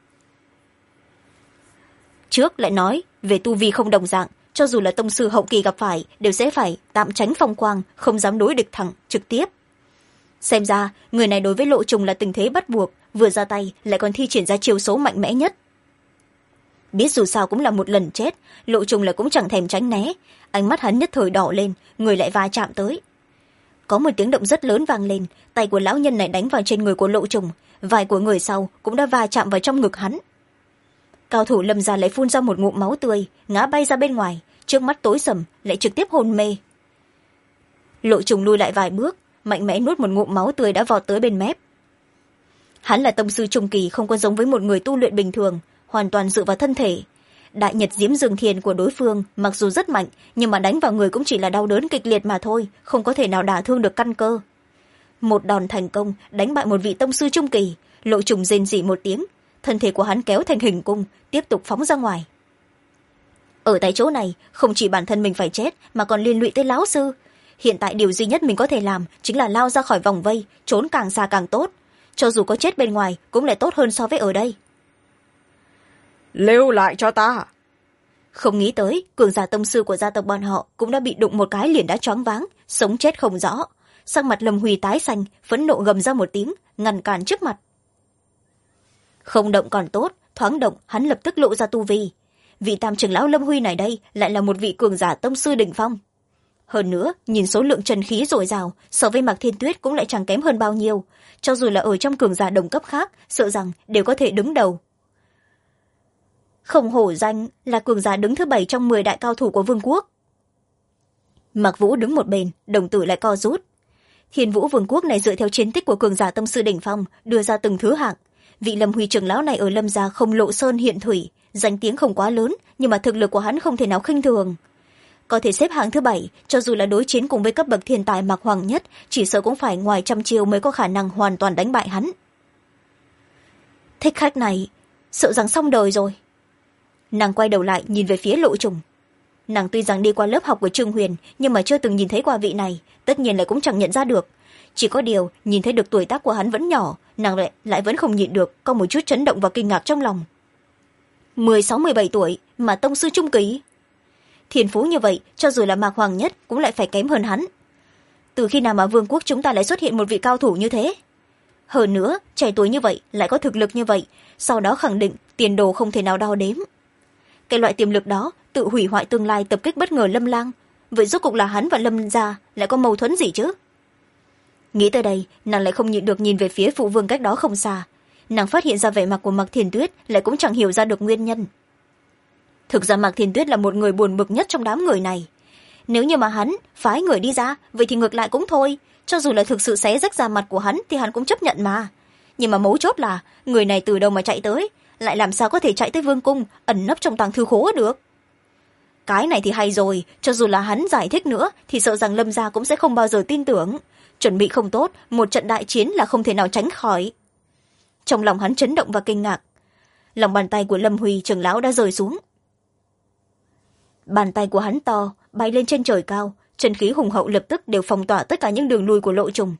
Trước lại nói về tu vi không đồng dạng, cho dù là tông sư hậu kỳ gặp phải đều sẽ phải tạm tránh phong quang, không dám đối địch thẳng trực tiếp. Xem ra người này đối với Lộ Trùng là tình thế bắt buộc, vừa ra tay lại còn thi triển ra chiêu số mạnh mẽ nhất. Biết dù sao cũng là một lần chết, Lộ Trùng lại cũng chẳng thèm tránh né, ánh mắt hắn nhất thời đỏ lên, người lại va chạm tới. Có một tiếng động rất lớn vang lên, tay của lão nhân này đánh vào trên người của Lộ Trùng, vai của người sau cũng đã va chạm vào trong ngực hắn. Cao thủ Lâm gia lại phun ra một ngụm máu tươi, ngã bay ra bên ngoài, trước mắt tối sầm, lại trực tiếp hôn mê. Lộ Trùng lui lại vài bước, mạnh mẽ nuốt một ngụm máu tươi đã vọt tới bên mép. Hắn là tông sư trung kỳ, không có giống với một người tu luyện bình thường, hoàn toàn dựa vào thân thể. Đại Nhật Diễm Dương Thiên của đối phương mặc dù rất mạnh, nhưng mà đánh vào người cũng chỉ là đau đớn kịch liệt mà thôi, không có thể nào đả thương được căn cơ. Một đòn thành công đánh bại một vị tông sư trung kỳ, Lộ Trùng rên rỉ một tiếng, thân thể của hắn kéo thành hình cung, tiếp tục phóng ra ngoài. Ở tại chỗ này, không chỉ bản thân mình phải chết mà còn liên lụy tới lão sư. Hiện tại điều duy nhất mình có thể làm chính là lao ra khỏi vòng vây, trốn càng xa càng tốt. Cho dù có chết bên ngoài cũng lại tốt hơn so với ở đây. Lưu lại cho ta. Không nghĩ tới cường giả tông sư của gia tộc bọn họ cũng đã bị đụng một cái liền đã choáng váng, sống chết không rõ. Sắc mặt Lâm Huy tái xanh, phẫn nộ gầm ra một tiếng, ngăn cản trước mặt. Không động còn tốt, thoáng động hắn lập tức lộ ra tu vi. Vị tam trưởng lão Lâm Huy này đây lại là một vị cường giả tông sư đỉnh phong. Hơn nữa nhìn số lượng chân khí dồi dào, so với Mạc Thiên Tuyết cũng lại chẳng kém hơn bao nhiêu, cho dù là ở trong cường giả đồng cấp khác sợ rằng đều có thể đứng đầu. Không hổ danh là cường giả đứng thứ 7 trong 10 đại cao thủ của vương quốc. Mạc Vũ đứng một bên, đồng tử lại co rút. Thiên Vũ Vương quốc này dựa theo chiến tích của cường giả tông sư đỉnh phong đưa ra từng thứ hạng. Vị Lâm Huy trưởng lão này ở Lâm gia không lộ sơn hiện thủy, danh tiếng không quá lớn, nhưng mà thực lực của hắn không thể nào khinh thường. Có thể xếp hạng thứ 7, cho dù là đối chiến cùng với cấp bậc thiên tài Mạc Hoàng Nhất, chỉ sợ cũng phải ngoài trăm chiêu mới có khả năng hoàn toàn đánh bại hắn. Thích khách này, sợ rằng xong đời rồi. Nàng quay đầu lại nhìn về phía Lộ Trùng. Nàng tuy rằng đi qua lớp học của Trương Huyền, nhưng mà chưa từng nhìn thấy qua vị này, tất nhiên lại cũng chẳng nhận ra được. Chỉ có điều nhìn thấy được tuổi tác của hắn vẫn nhỏ, nàng lại vẫn không nhịn được có một chút chấn động và kinh ngạc trong lòng. 16-17 tuổi mà tông sư trung kỳ. Thiên phú như vậy, cho dù là Mạc Hoàng Nhất cũng lại phải kém hơn hắn. Từ khi nào mà vương quốc chúng ta lại xuất hiện một vị cao thủ như thế? Hơn nữa, trẻ tuổi như vậy lại có thực lực như vậy, sau đó khẳng định tiền đồ không thể nào đo đếm. Cái loại tiềm lực đó tự hủy hoại tương lai, tập kích bất ngờ Lâm Lang, vậy rốt cục là hắn và Lâm gia lại có mâu thuẫn gì chứ? Nghĩ tới đây, nàng lại không nhịn được nhìn về phía phụ vương cách đó không xa. Nàng phát hiện ra vẻ mặt của Mạc Thiền Tuyết lại cũng chẳng hiểu ra được nguyên nhân. Thực ra Mạc Thiền Tuyết là một người buồn bực nhất trong đám người này. Nếu như mà hắn phái người đi ra, vậy thì ngược lại cũng thôi, cho dù là thực sự xé rách da mặt của hắn thì hắn cũng chấp nhận mà. Nhưng mà mấu chốt là người này từ đâu mà chạy tới, lại làm sao có thể chạy tới vương cung ẩn nấp trong tàng thư khố được? Cái này thì hay rồi, cho dù là hắn giải thích nữa thì sợ rằng Lâm gia cũng sẽ không bao giờ tin tưởng. Chuẩn bị không tốt, một trận đại chiến là không thể nào tránh khỏi. Trong lòng hắn chấn động và kinh ngạc. Lòng bàn tay của Lâm Huy trưởng lão đã rơi xuống. Bàn tay của hắn to, bay lên trên trời cao, chân khí hùng hậu lập tức đều phong tỏa tất cả những đường lui của Lộ Trùng.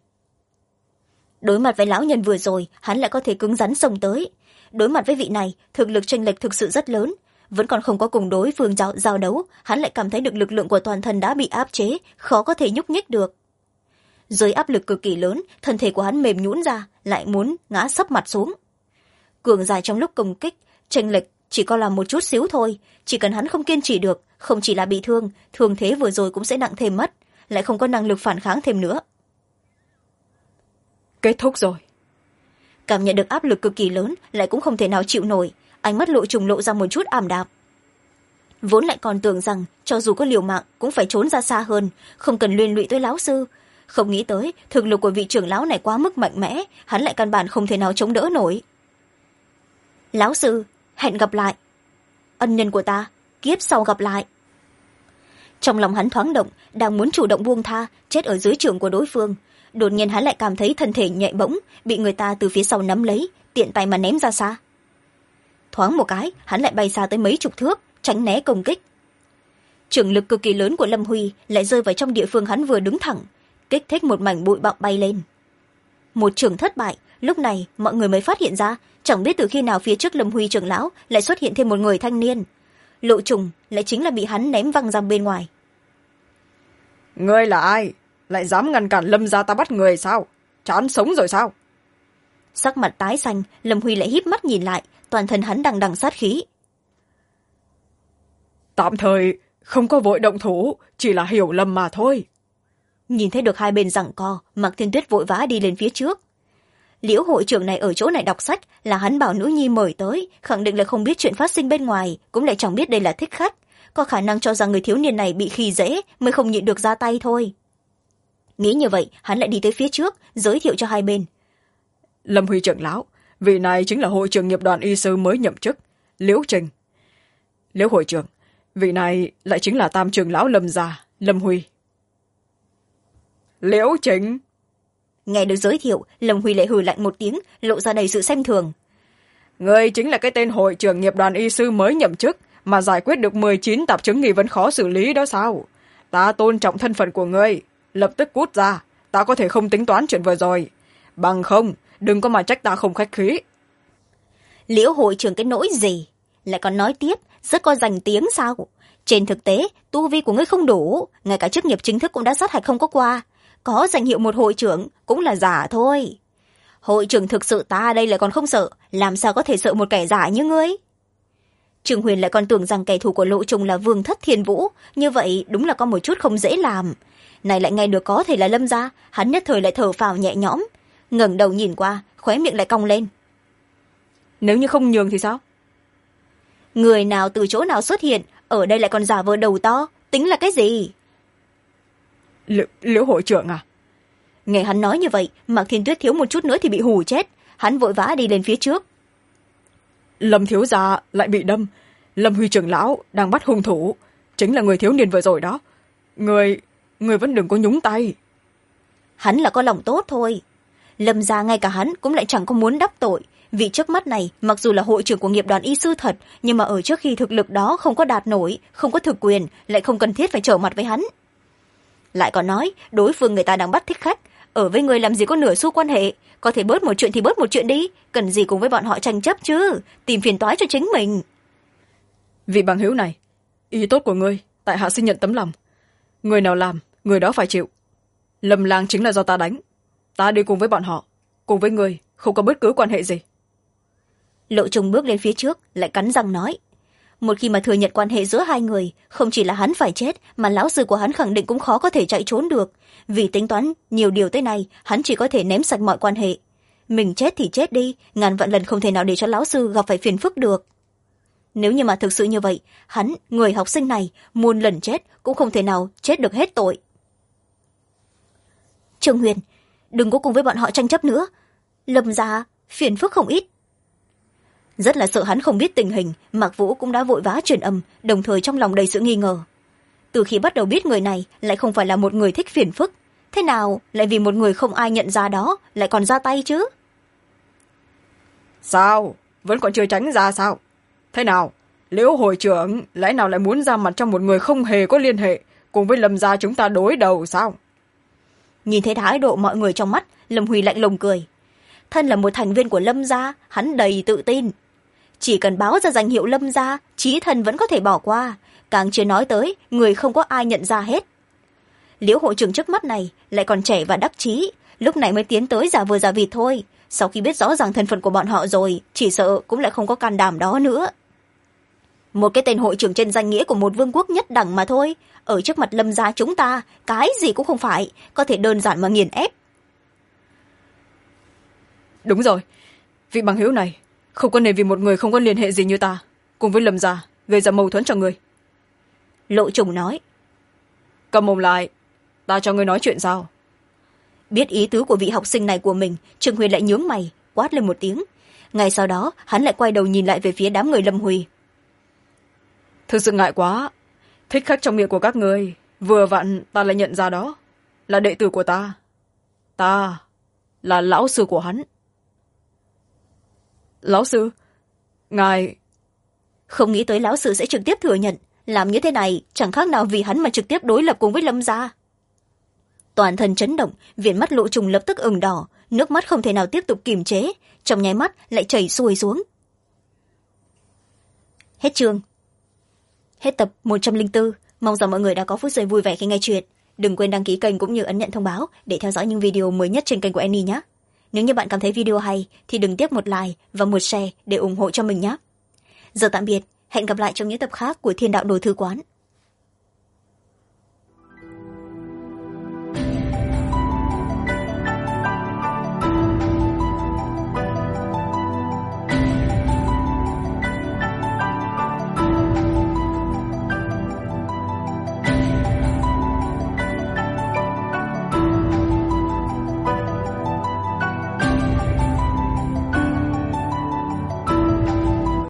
Đối mặt với lão nhân vừa rồi, hắn lại có thể cứng rắn xông tới. Đối mặt với vị này, thực lực chênh lệch thực sự rất lớn. Vẫn còn không có cùng đối phương giao đấu, hắn lại cảm thấy được lực lượng của toàn thân đã bị áp chế, khó có thể nhúc nhích được. Dưới áp lực cực kỳ lớn, thân thể của hắn mềm nhũn ra, lại muốn ngã sấp mặt xuống. Cường dài trong lúc công kích, chênh lệch chỉ có là một chút xíu thôi, chỉ cần hắn không kiên trì được, không chỉ là bị thương, thương thế vừa rồi cũng sẽ nặng thêm mất, lại không có năng lực phản kháng thêm nữa. Kết thúc rồi. Cảm nhận được áp lực cực kỳ lớn, lại cũng không thể nào chịu nổi, ánh mắt Lộ Trùng lộ ra một chút ảm đạm. Vốn lại còn tưởng rằng cho dù có liều mạng cũng phải trốn ra xa hơn, không cần liên lụy tới lão sư. Không nghĩ tới thực lực của vị trưởng lão này quá mức mạnh mẽ, hắn lại căn bản không thể nào chống đỡ nổi. Lão sư, hẹn gặp lại. Ân nhân của ta, kiếp sau gặp lại. Trong lòng hắn thoáng động, đang muốn chủ động buông tha, chết ở dưới trường của đối phương. Đột nhiên hắn lại cảm thấy thân thể nhẹ bỗng, bị người ta từ phía sau nắm lấy, tiện tay mà ném ra xa. Thoáng một cái, hắn lại bay xa tới mấy chục thước, tránh né công kích. Trường lực cực kỳ lớn của Lâm Huy lại rơi vào trong địa phương hắn vừa đứng thẳng, kích thích một mảnh bụi bặm bay lên. Một trường thất bại, lúc này mọi người mới phát hiện ra, chẳng biết từ khi nào phía trước Lâm Huy trưởng lão lại xuất hiện thêm một người thanh niên. Lộ Trùng lại chính là bị hắn ném văng ra bên ngoài. Ngươi là ai? Lại dám ngăn cản Lâm gia ta bắt người sao? Chán sống rồi sao? Sắc mặt tái xanh, Lâm Huy lại híp mắt nhìn lại, toàn thân hắn đằng đằng sát khí. Tạm thời không có vội động thủ, chỉ là hiểu lầm mà thôi. Nhìn thấy được hai bên giằng co, Mạc Thiên Tuyết vội vã đi lên phía trước. Liễu hội trưởng này ở chỗ này đọc sách, là hắn bảo nữ nhi mời tới, khẳng định là không biết chuyện phát sinh bên ngoài, cũng lại chẳng biết đây là thích khách, có khả năng cho rằng người thiếu niên này bị khi dễ mới không nhịn được ra tay thôi. Nghĩ như vậy, hắn lại đi tới phía trước, giới thiệu cho hai bên. Lâm Huy trưởng lão, vị này chính là hội trưởng nghiệp đoàn y sư mới nhậm chức, Liễu Trình. Liễu hội trưởng, vị này lại chính là tam trưởng lão Lâm gia, Lâm Huy. Liễu Trình. Nghe được giới thiệu, Lâm Huy lại hừ lạnh một tiếng, lộ ra đầy sự xem thường. Ngươi chính là cái tên hội trưởng nghiệp đoàn y sư mới nhậm chức mà giải quyết được 19 tạp chứng nghi vấn khó xử lý đó sao? Ta tôn trọng thân phận của ngươi, lập tức cút ra, ta có thể không tính toán chuyện vừa rồi. Bằng không, đừng có mà trách ta không khách khí. Liễu hội trưởng cái nỗi gì? Lại còn nói tiếp, rất có danh tiếng sao? Trên thực tế, tu vi của ngươi không đủ, ngay cả chức nghiệp chính thức cũng đã sát hạch không có qua. Có danh hiệu một hội trưởng cũng là giả thôi. Hội trưởng thực sự ta đây lại còn không sợ, làm sao có thể sợ một kẻ giả như ngươi? Trương Huyền lại còn tưởng rằng kẻ thù của Lộ Trùng là Vương Thất Thiên Vũ, như vậy đúng là có một chút không dễ làm. Này lại nghe được có thể là Lâm gia, hắn nhất thời lại thở phào nhẹ nhõm, ngẩng đầu nhìn qua, khóe miệng lại cong lên. Nếu như không nhường thì sao? Người nào từ chỗ nào xuất hiện, ở đây lại còn giả vờ đầu to, tính là cái gì? Liễu hội trưởng à? Nghe hắn nói như vậy, Mạc Thiên Tuyết thiếu một chút nữa thì bị hù chết. Hắn vội vã đi lên phía trước. Lâm thiếu gia lại bị đâm. Lâm Huy trưởng lão đang bắt hung thủ, chính là người thiếu niên vừa rồi đó. Người vẫn đừng có nhúng tay. Hắn là có lòng tốt thôi. Lâm gia ngay cả hắn cũng lại chẳng có muốn đắc tội. Vị trước mắt này mặc dù là hội trưởng của nghiệp đoàn y sư thật, nhưng mà ở trước khi thực lực đó không có đạt nổi, không có thực quyền, lại không cần thiết phải trở mặt với hắn. Lại còn nói đối phương người ta đang bắt thích khách, ở với người làm gì có nửa xu quan hệ, có thể bớt một chuyện thì bớt một chuyện đi, cần gì cùng với bọn họ tranh chấp chứ, tìm phiền toái cho chính mình. Vị bằng hữu này, ý tốt của ngươi tại hạ xin nhận tấm lòng. Người nào làm người đó phải chịu. Lâm lang chính là do ta đánh, ta đi cùng với bọn họ, cùng với người không có bất cứ quan hệ gì. Lộ Trùng bước lên phía trước lại cắn răng nói, một khi mà thừa nhận quan hệ giữa hai người, không chỉ là hắn phải chết mà lão sư của hắn khẳng định cũng khó có thể chạy trốn được. Vì tính toán nhiều điều tới này, hắn chỉ có thể ném sạch mọi quan hệ. Mình chết thì chết đi, ngàn vạn lần không thể nào để cho lão sư gặp phải phiền phức được. Nếu như mà thực sự như vậy, hắn, người học sinh này, muôn lần chết cũng không thể nào chết được hết tội. Trương Huyền, đừng có cùng với bọn họ tranh chấp nữa. Lâm gia phiền phức không ít. Rất là sợ hắn không biết tình hình, Mạc Vũ cũng đã vội vã truyền âm, đồng thời trong lòng đầy sự nghi ngờ. Từ khi bắt đầu biết người này lại không phải là một người thích phiền phức, thế nào lại vì một người không ai nhận ra đó lại còn ra tay chứ? Sao? Vẫn còn chưa tránh ra sao? Thế nào? Liễu hội trưởng lẽ nào lại muốn ra mặt trong một người không hề có liên hệ, cùng với Lâm gia chúng ta đối đầu sao? Nhìn thấy thái độ mọi người trong mắt, Lâm Huy lạnh lùng cười. Thân là một thành viên của Lâm gia, hắn đầy tự tin. Chỉ cần báo ra danh hiệu Lâm gia, chí thần vẫn có thể bỏ qua, càng chưa nói tới người không có ai nhận ra hết. Liễu hội trưởng trước mắt này lại còn trẻ và đắc chí, lúc này mới tiến tới giả vờ giả vịt thôi. Sau khi biết rõ ràng thân phận của bọn họ rồi, chỉ sợ cũng lại không có can đảm đó nữa. Một cái tên hội trưởng trên danh nghĩa của một vương quốc nhất đẳng mà thôi, ở trước mặt Lâm gia chúng ta cái gì cũng không phải, có thể đơn giản mà nghiền ép. Đúng rồi, vị bằng hữu này không có nên vì một người không có liên hệ gì như ta cùng với Lâm gia gây ra mâu thuẫn cho người. Lộ Trùng nói. Cầm mồm lại, ta cho ngươi nói chuyện sao? Biết ý tứ của vị học sinh này của mình, Trương Huyền lại nhướng mày quát lên một tiếng. Ngay sau đó hắn lại quay đầu nhìn lại về phía đám người Lâm Huy. Thực sự ngại quá, thích khách trong miệng của các ngươi vừa vặn ta lại nhận ra đó là đệ tử của ta. Ta là lão sư của hắn. Lão sư? Ngài... Không nghĩ tới lão sư sẽ trực tiếp thừa nhận, làm như thế này chẳng khác nào vì hắn mà trực tiếp đối lập cùng với Lâm gia. Toàn thân chấn động, viền mắt Lộ Trùng lập tức ửng đỏ, nước mắt không thể nào tiếp tục kiềm chế, trong nháy mắt lại chảy xuôi xuống. Hết chương. Hết tập 104. Mong rằng mọi người đã có phút giây vui vẻ khi nghe chuyện. Đừng quên đăng ký kênh cũng như ấn nhận thông báo để theo dõi những video mới nhất trên kênh của Annie nhé. Nếu như bạn cảm thấy video hay thì đừng tiếc một like và một share để ủng hộ cho mình nhé. Giờ tạm biệt, hẹn gặp lại trong những tập khác của Thiên Đạo Đồ Thư Quán.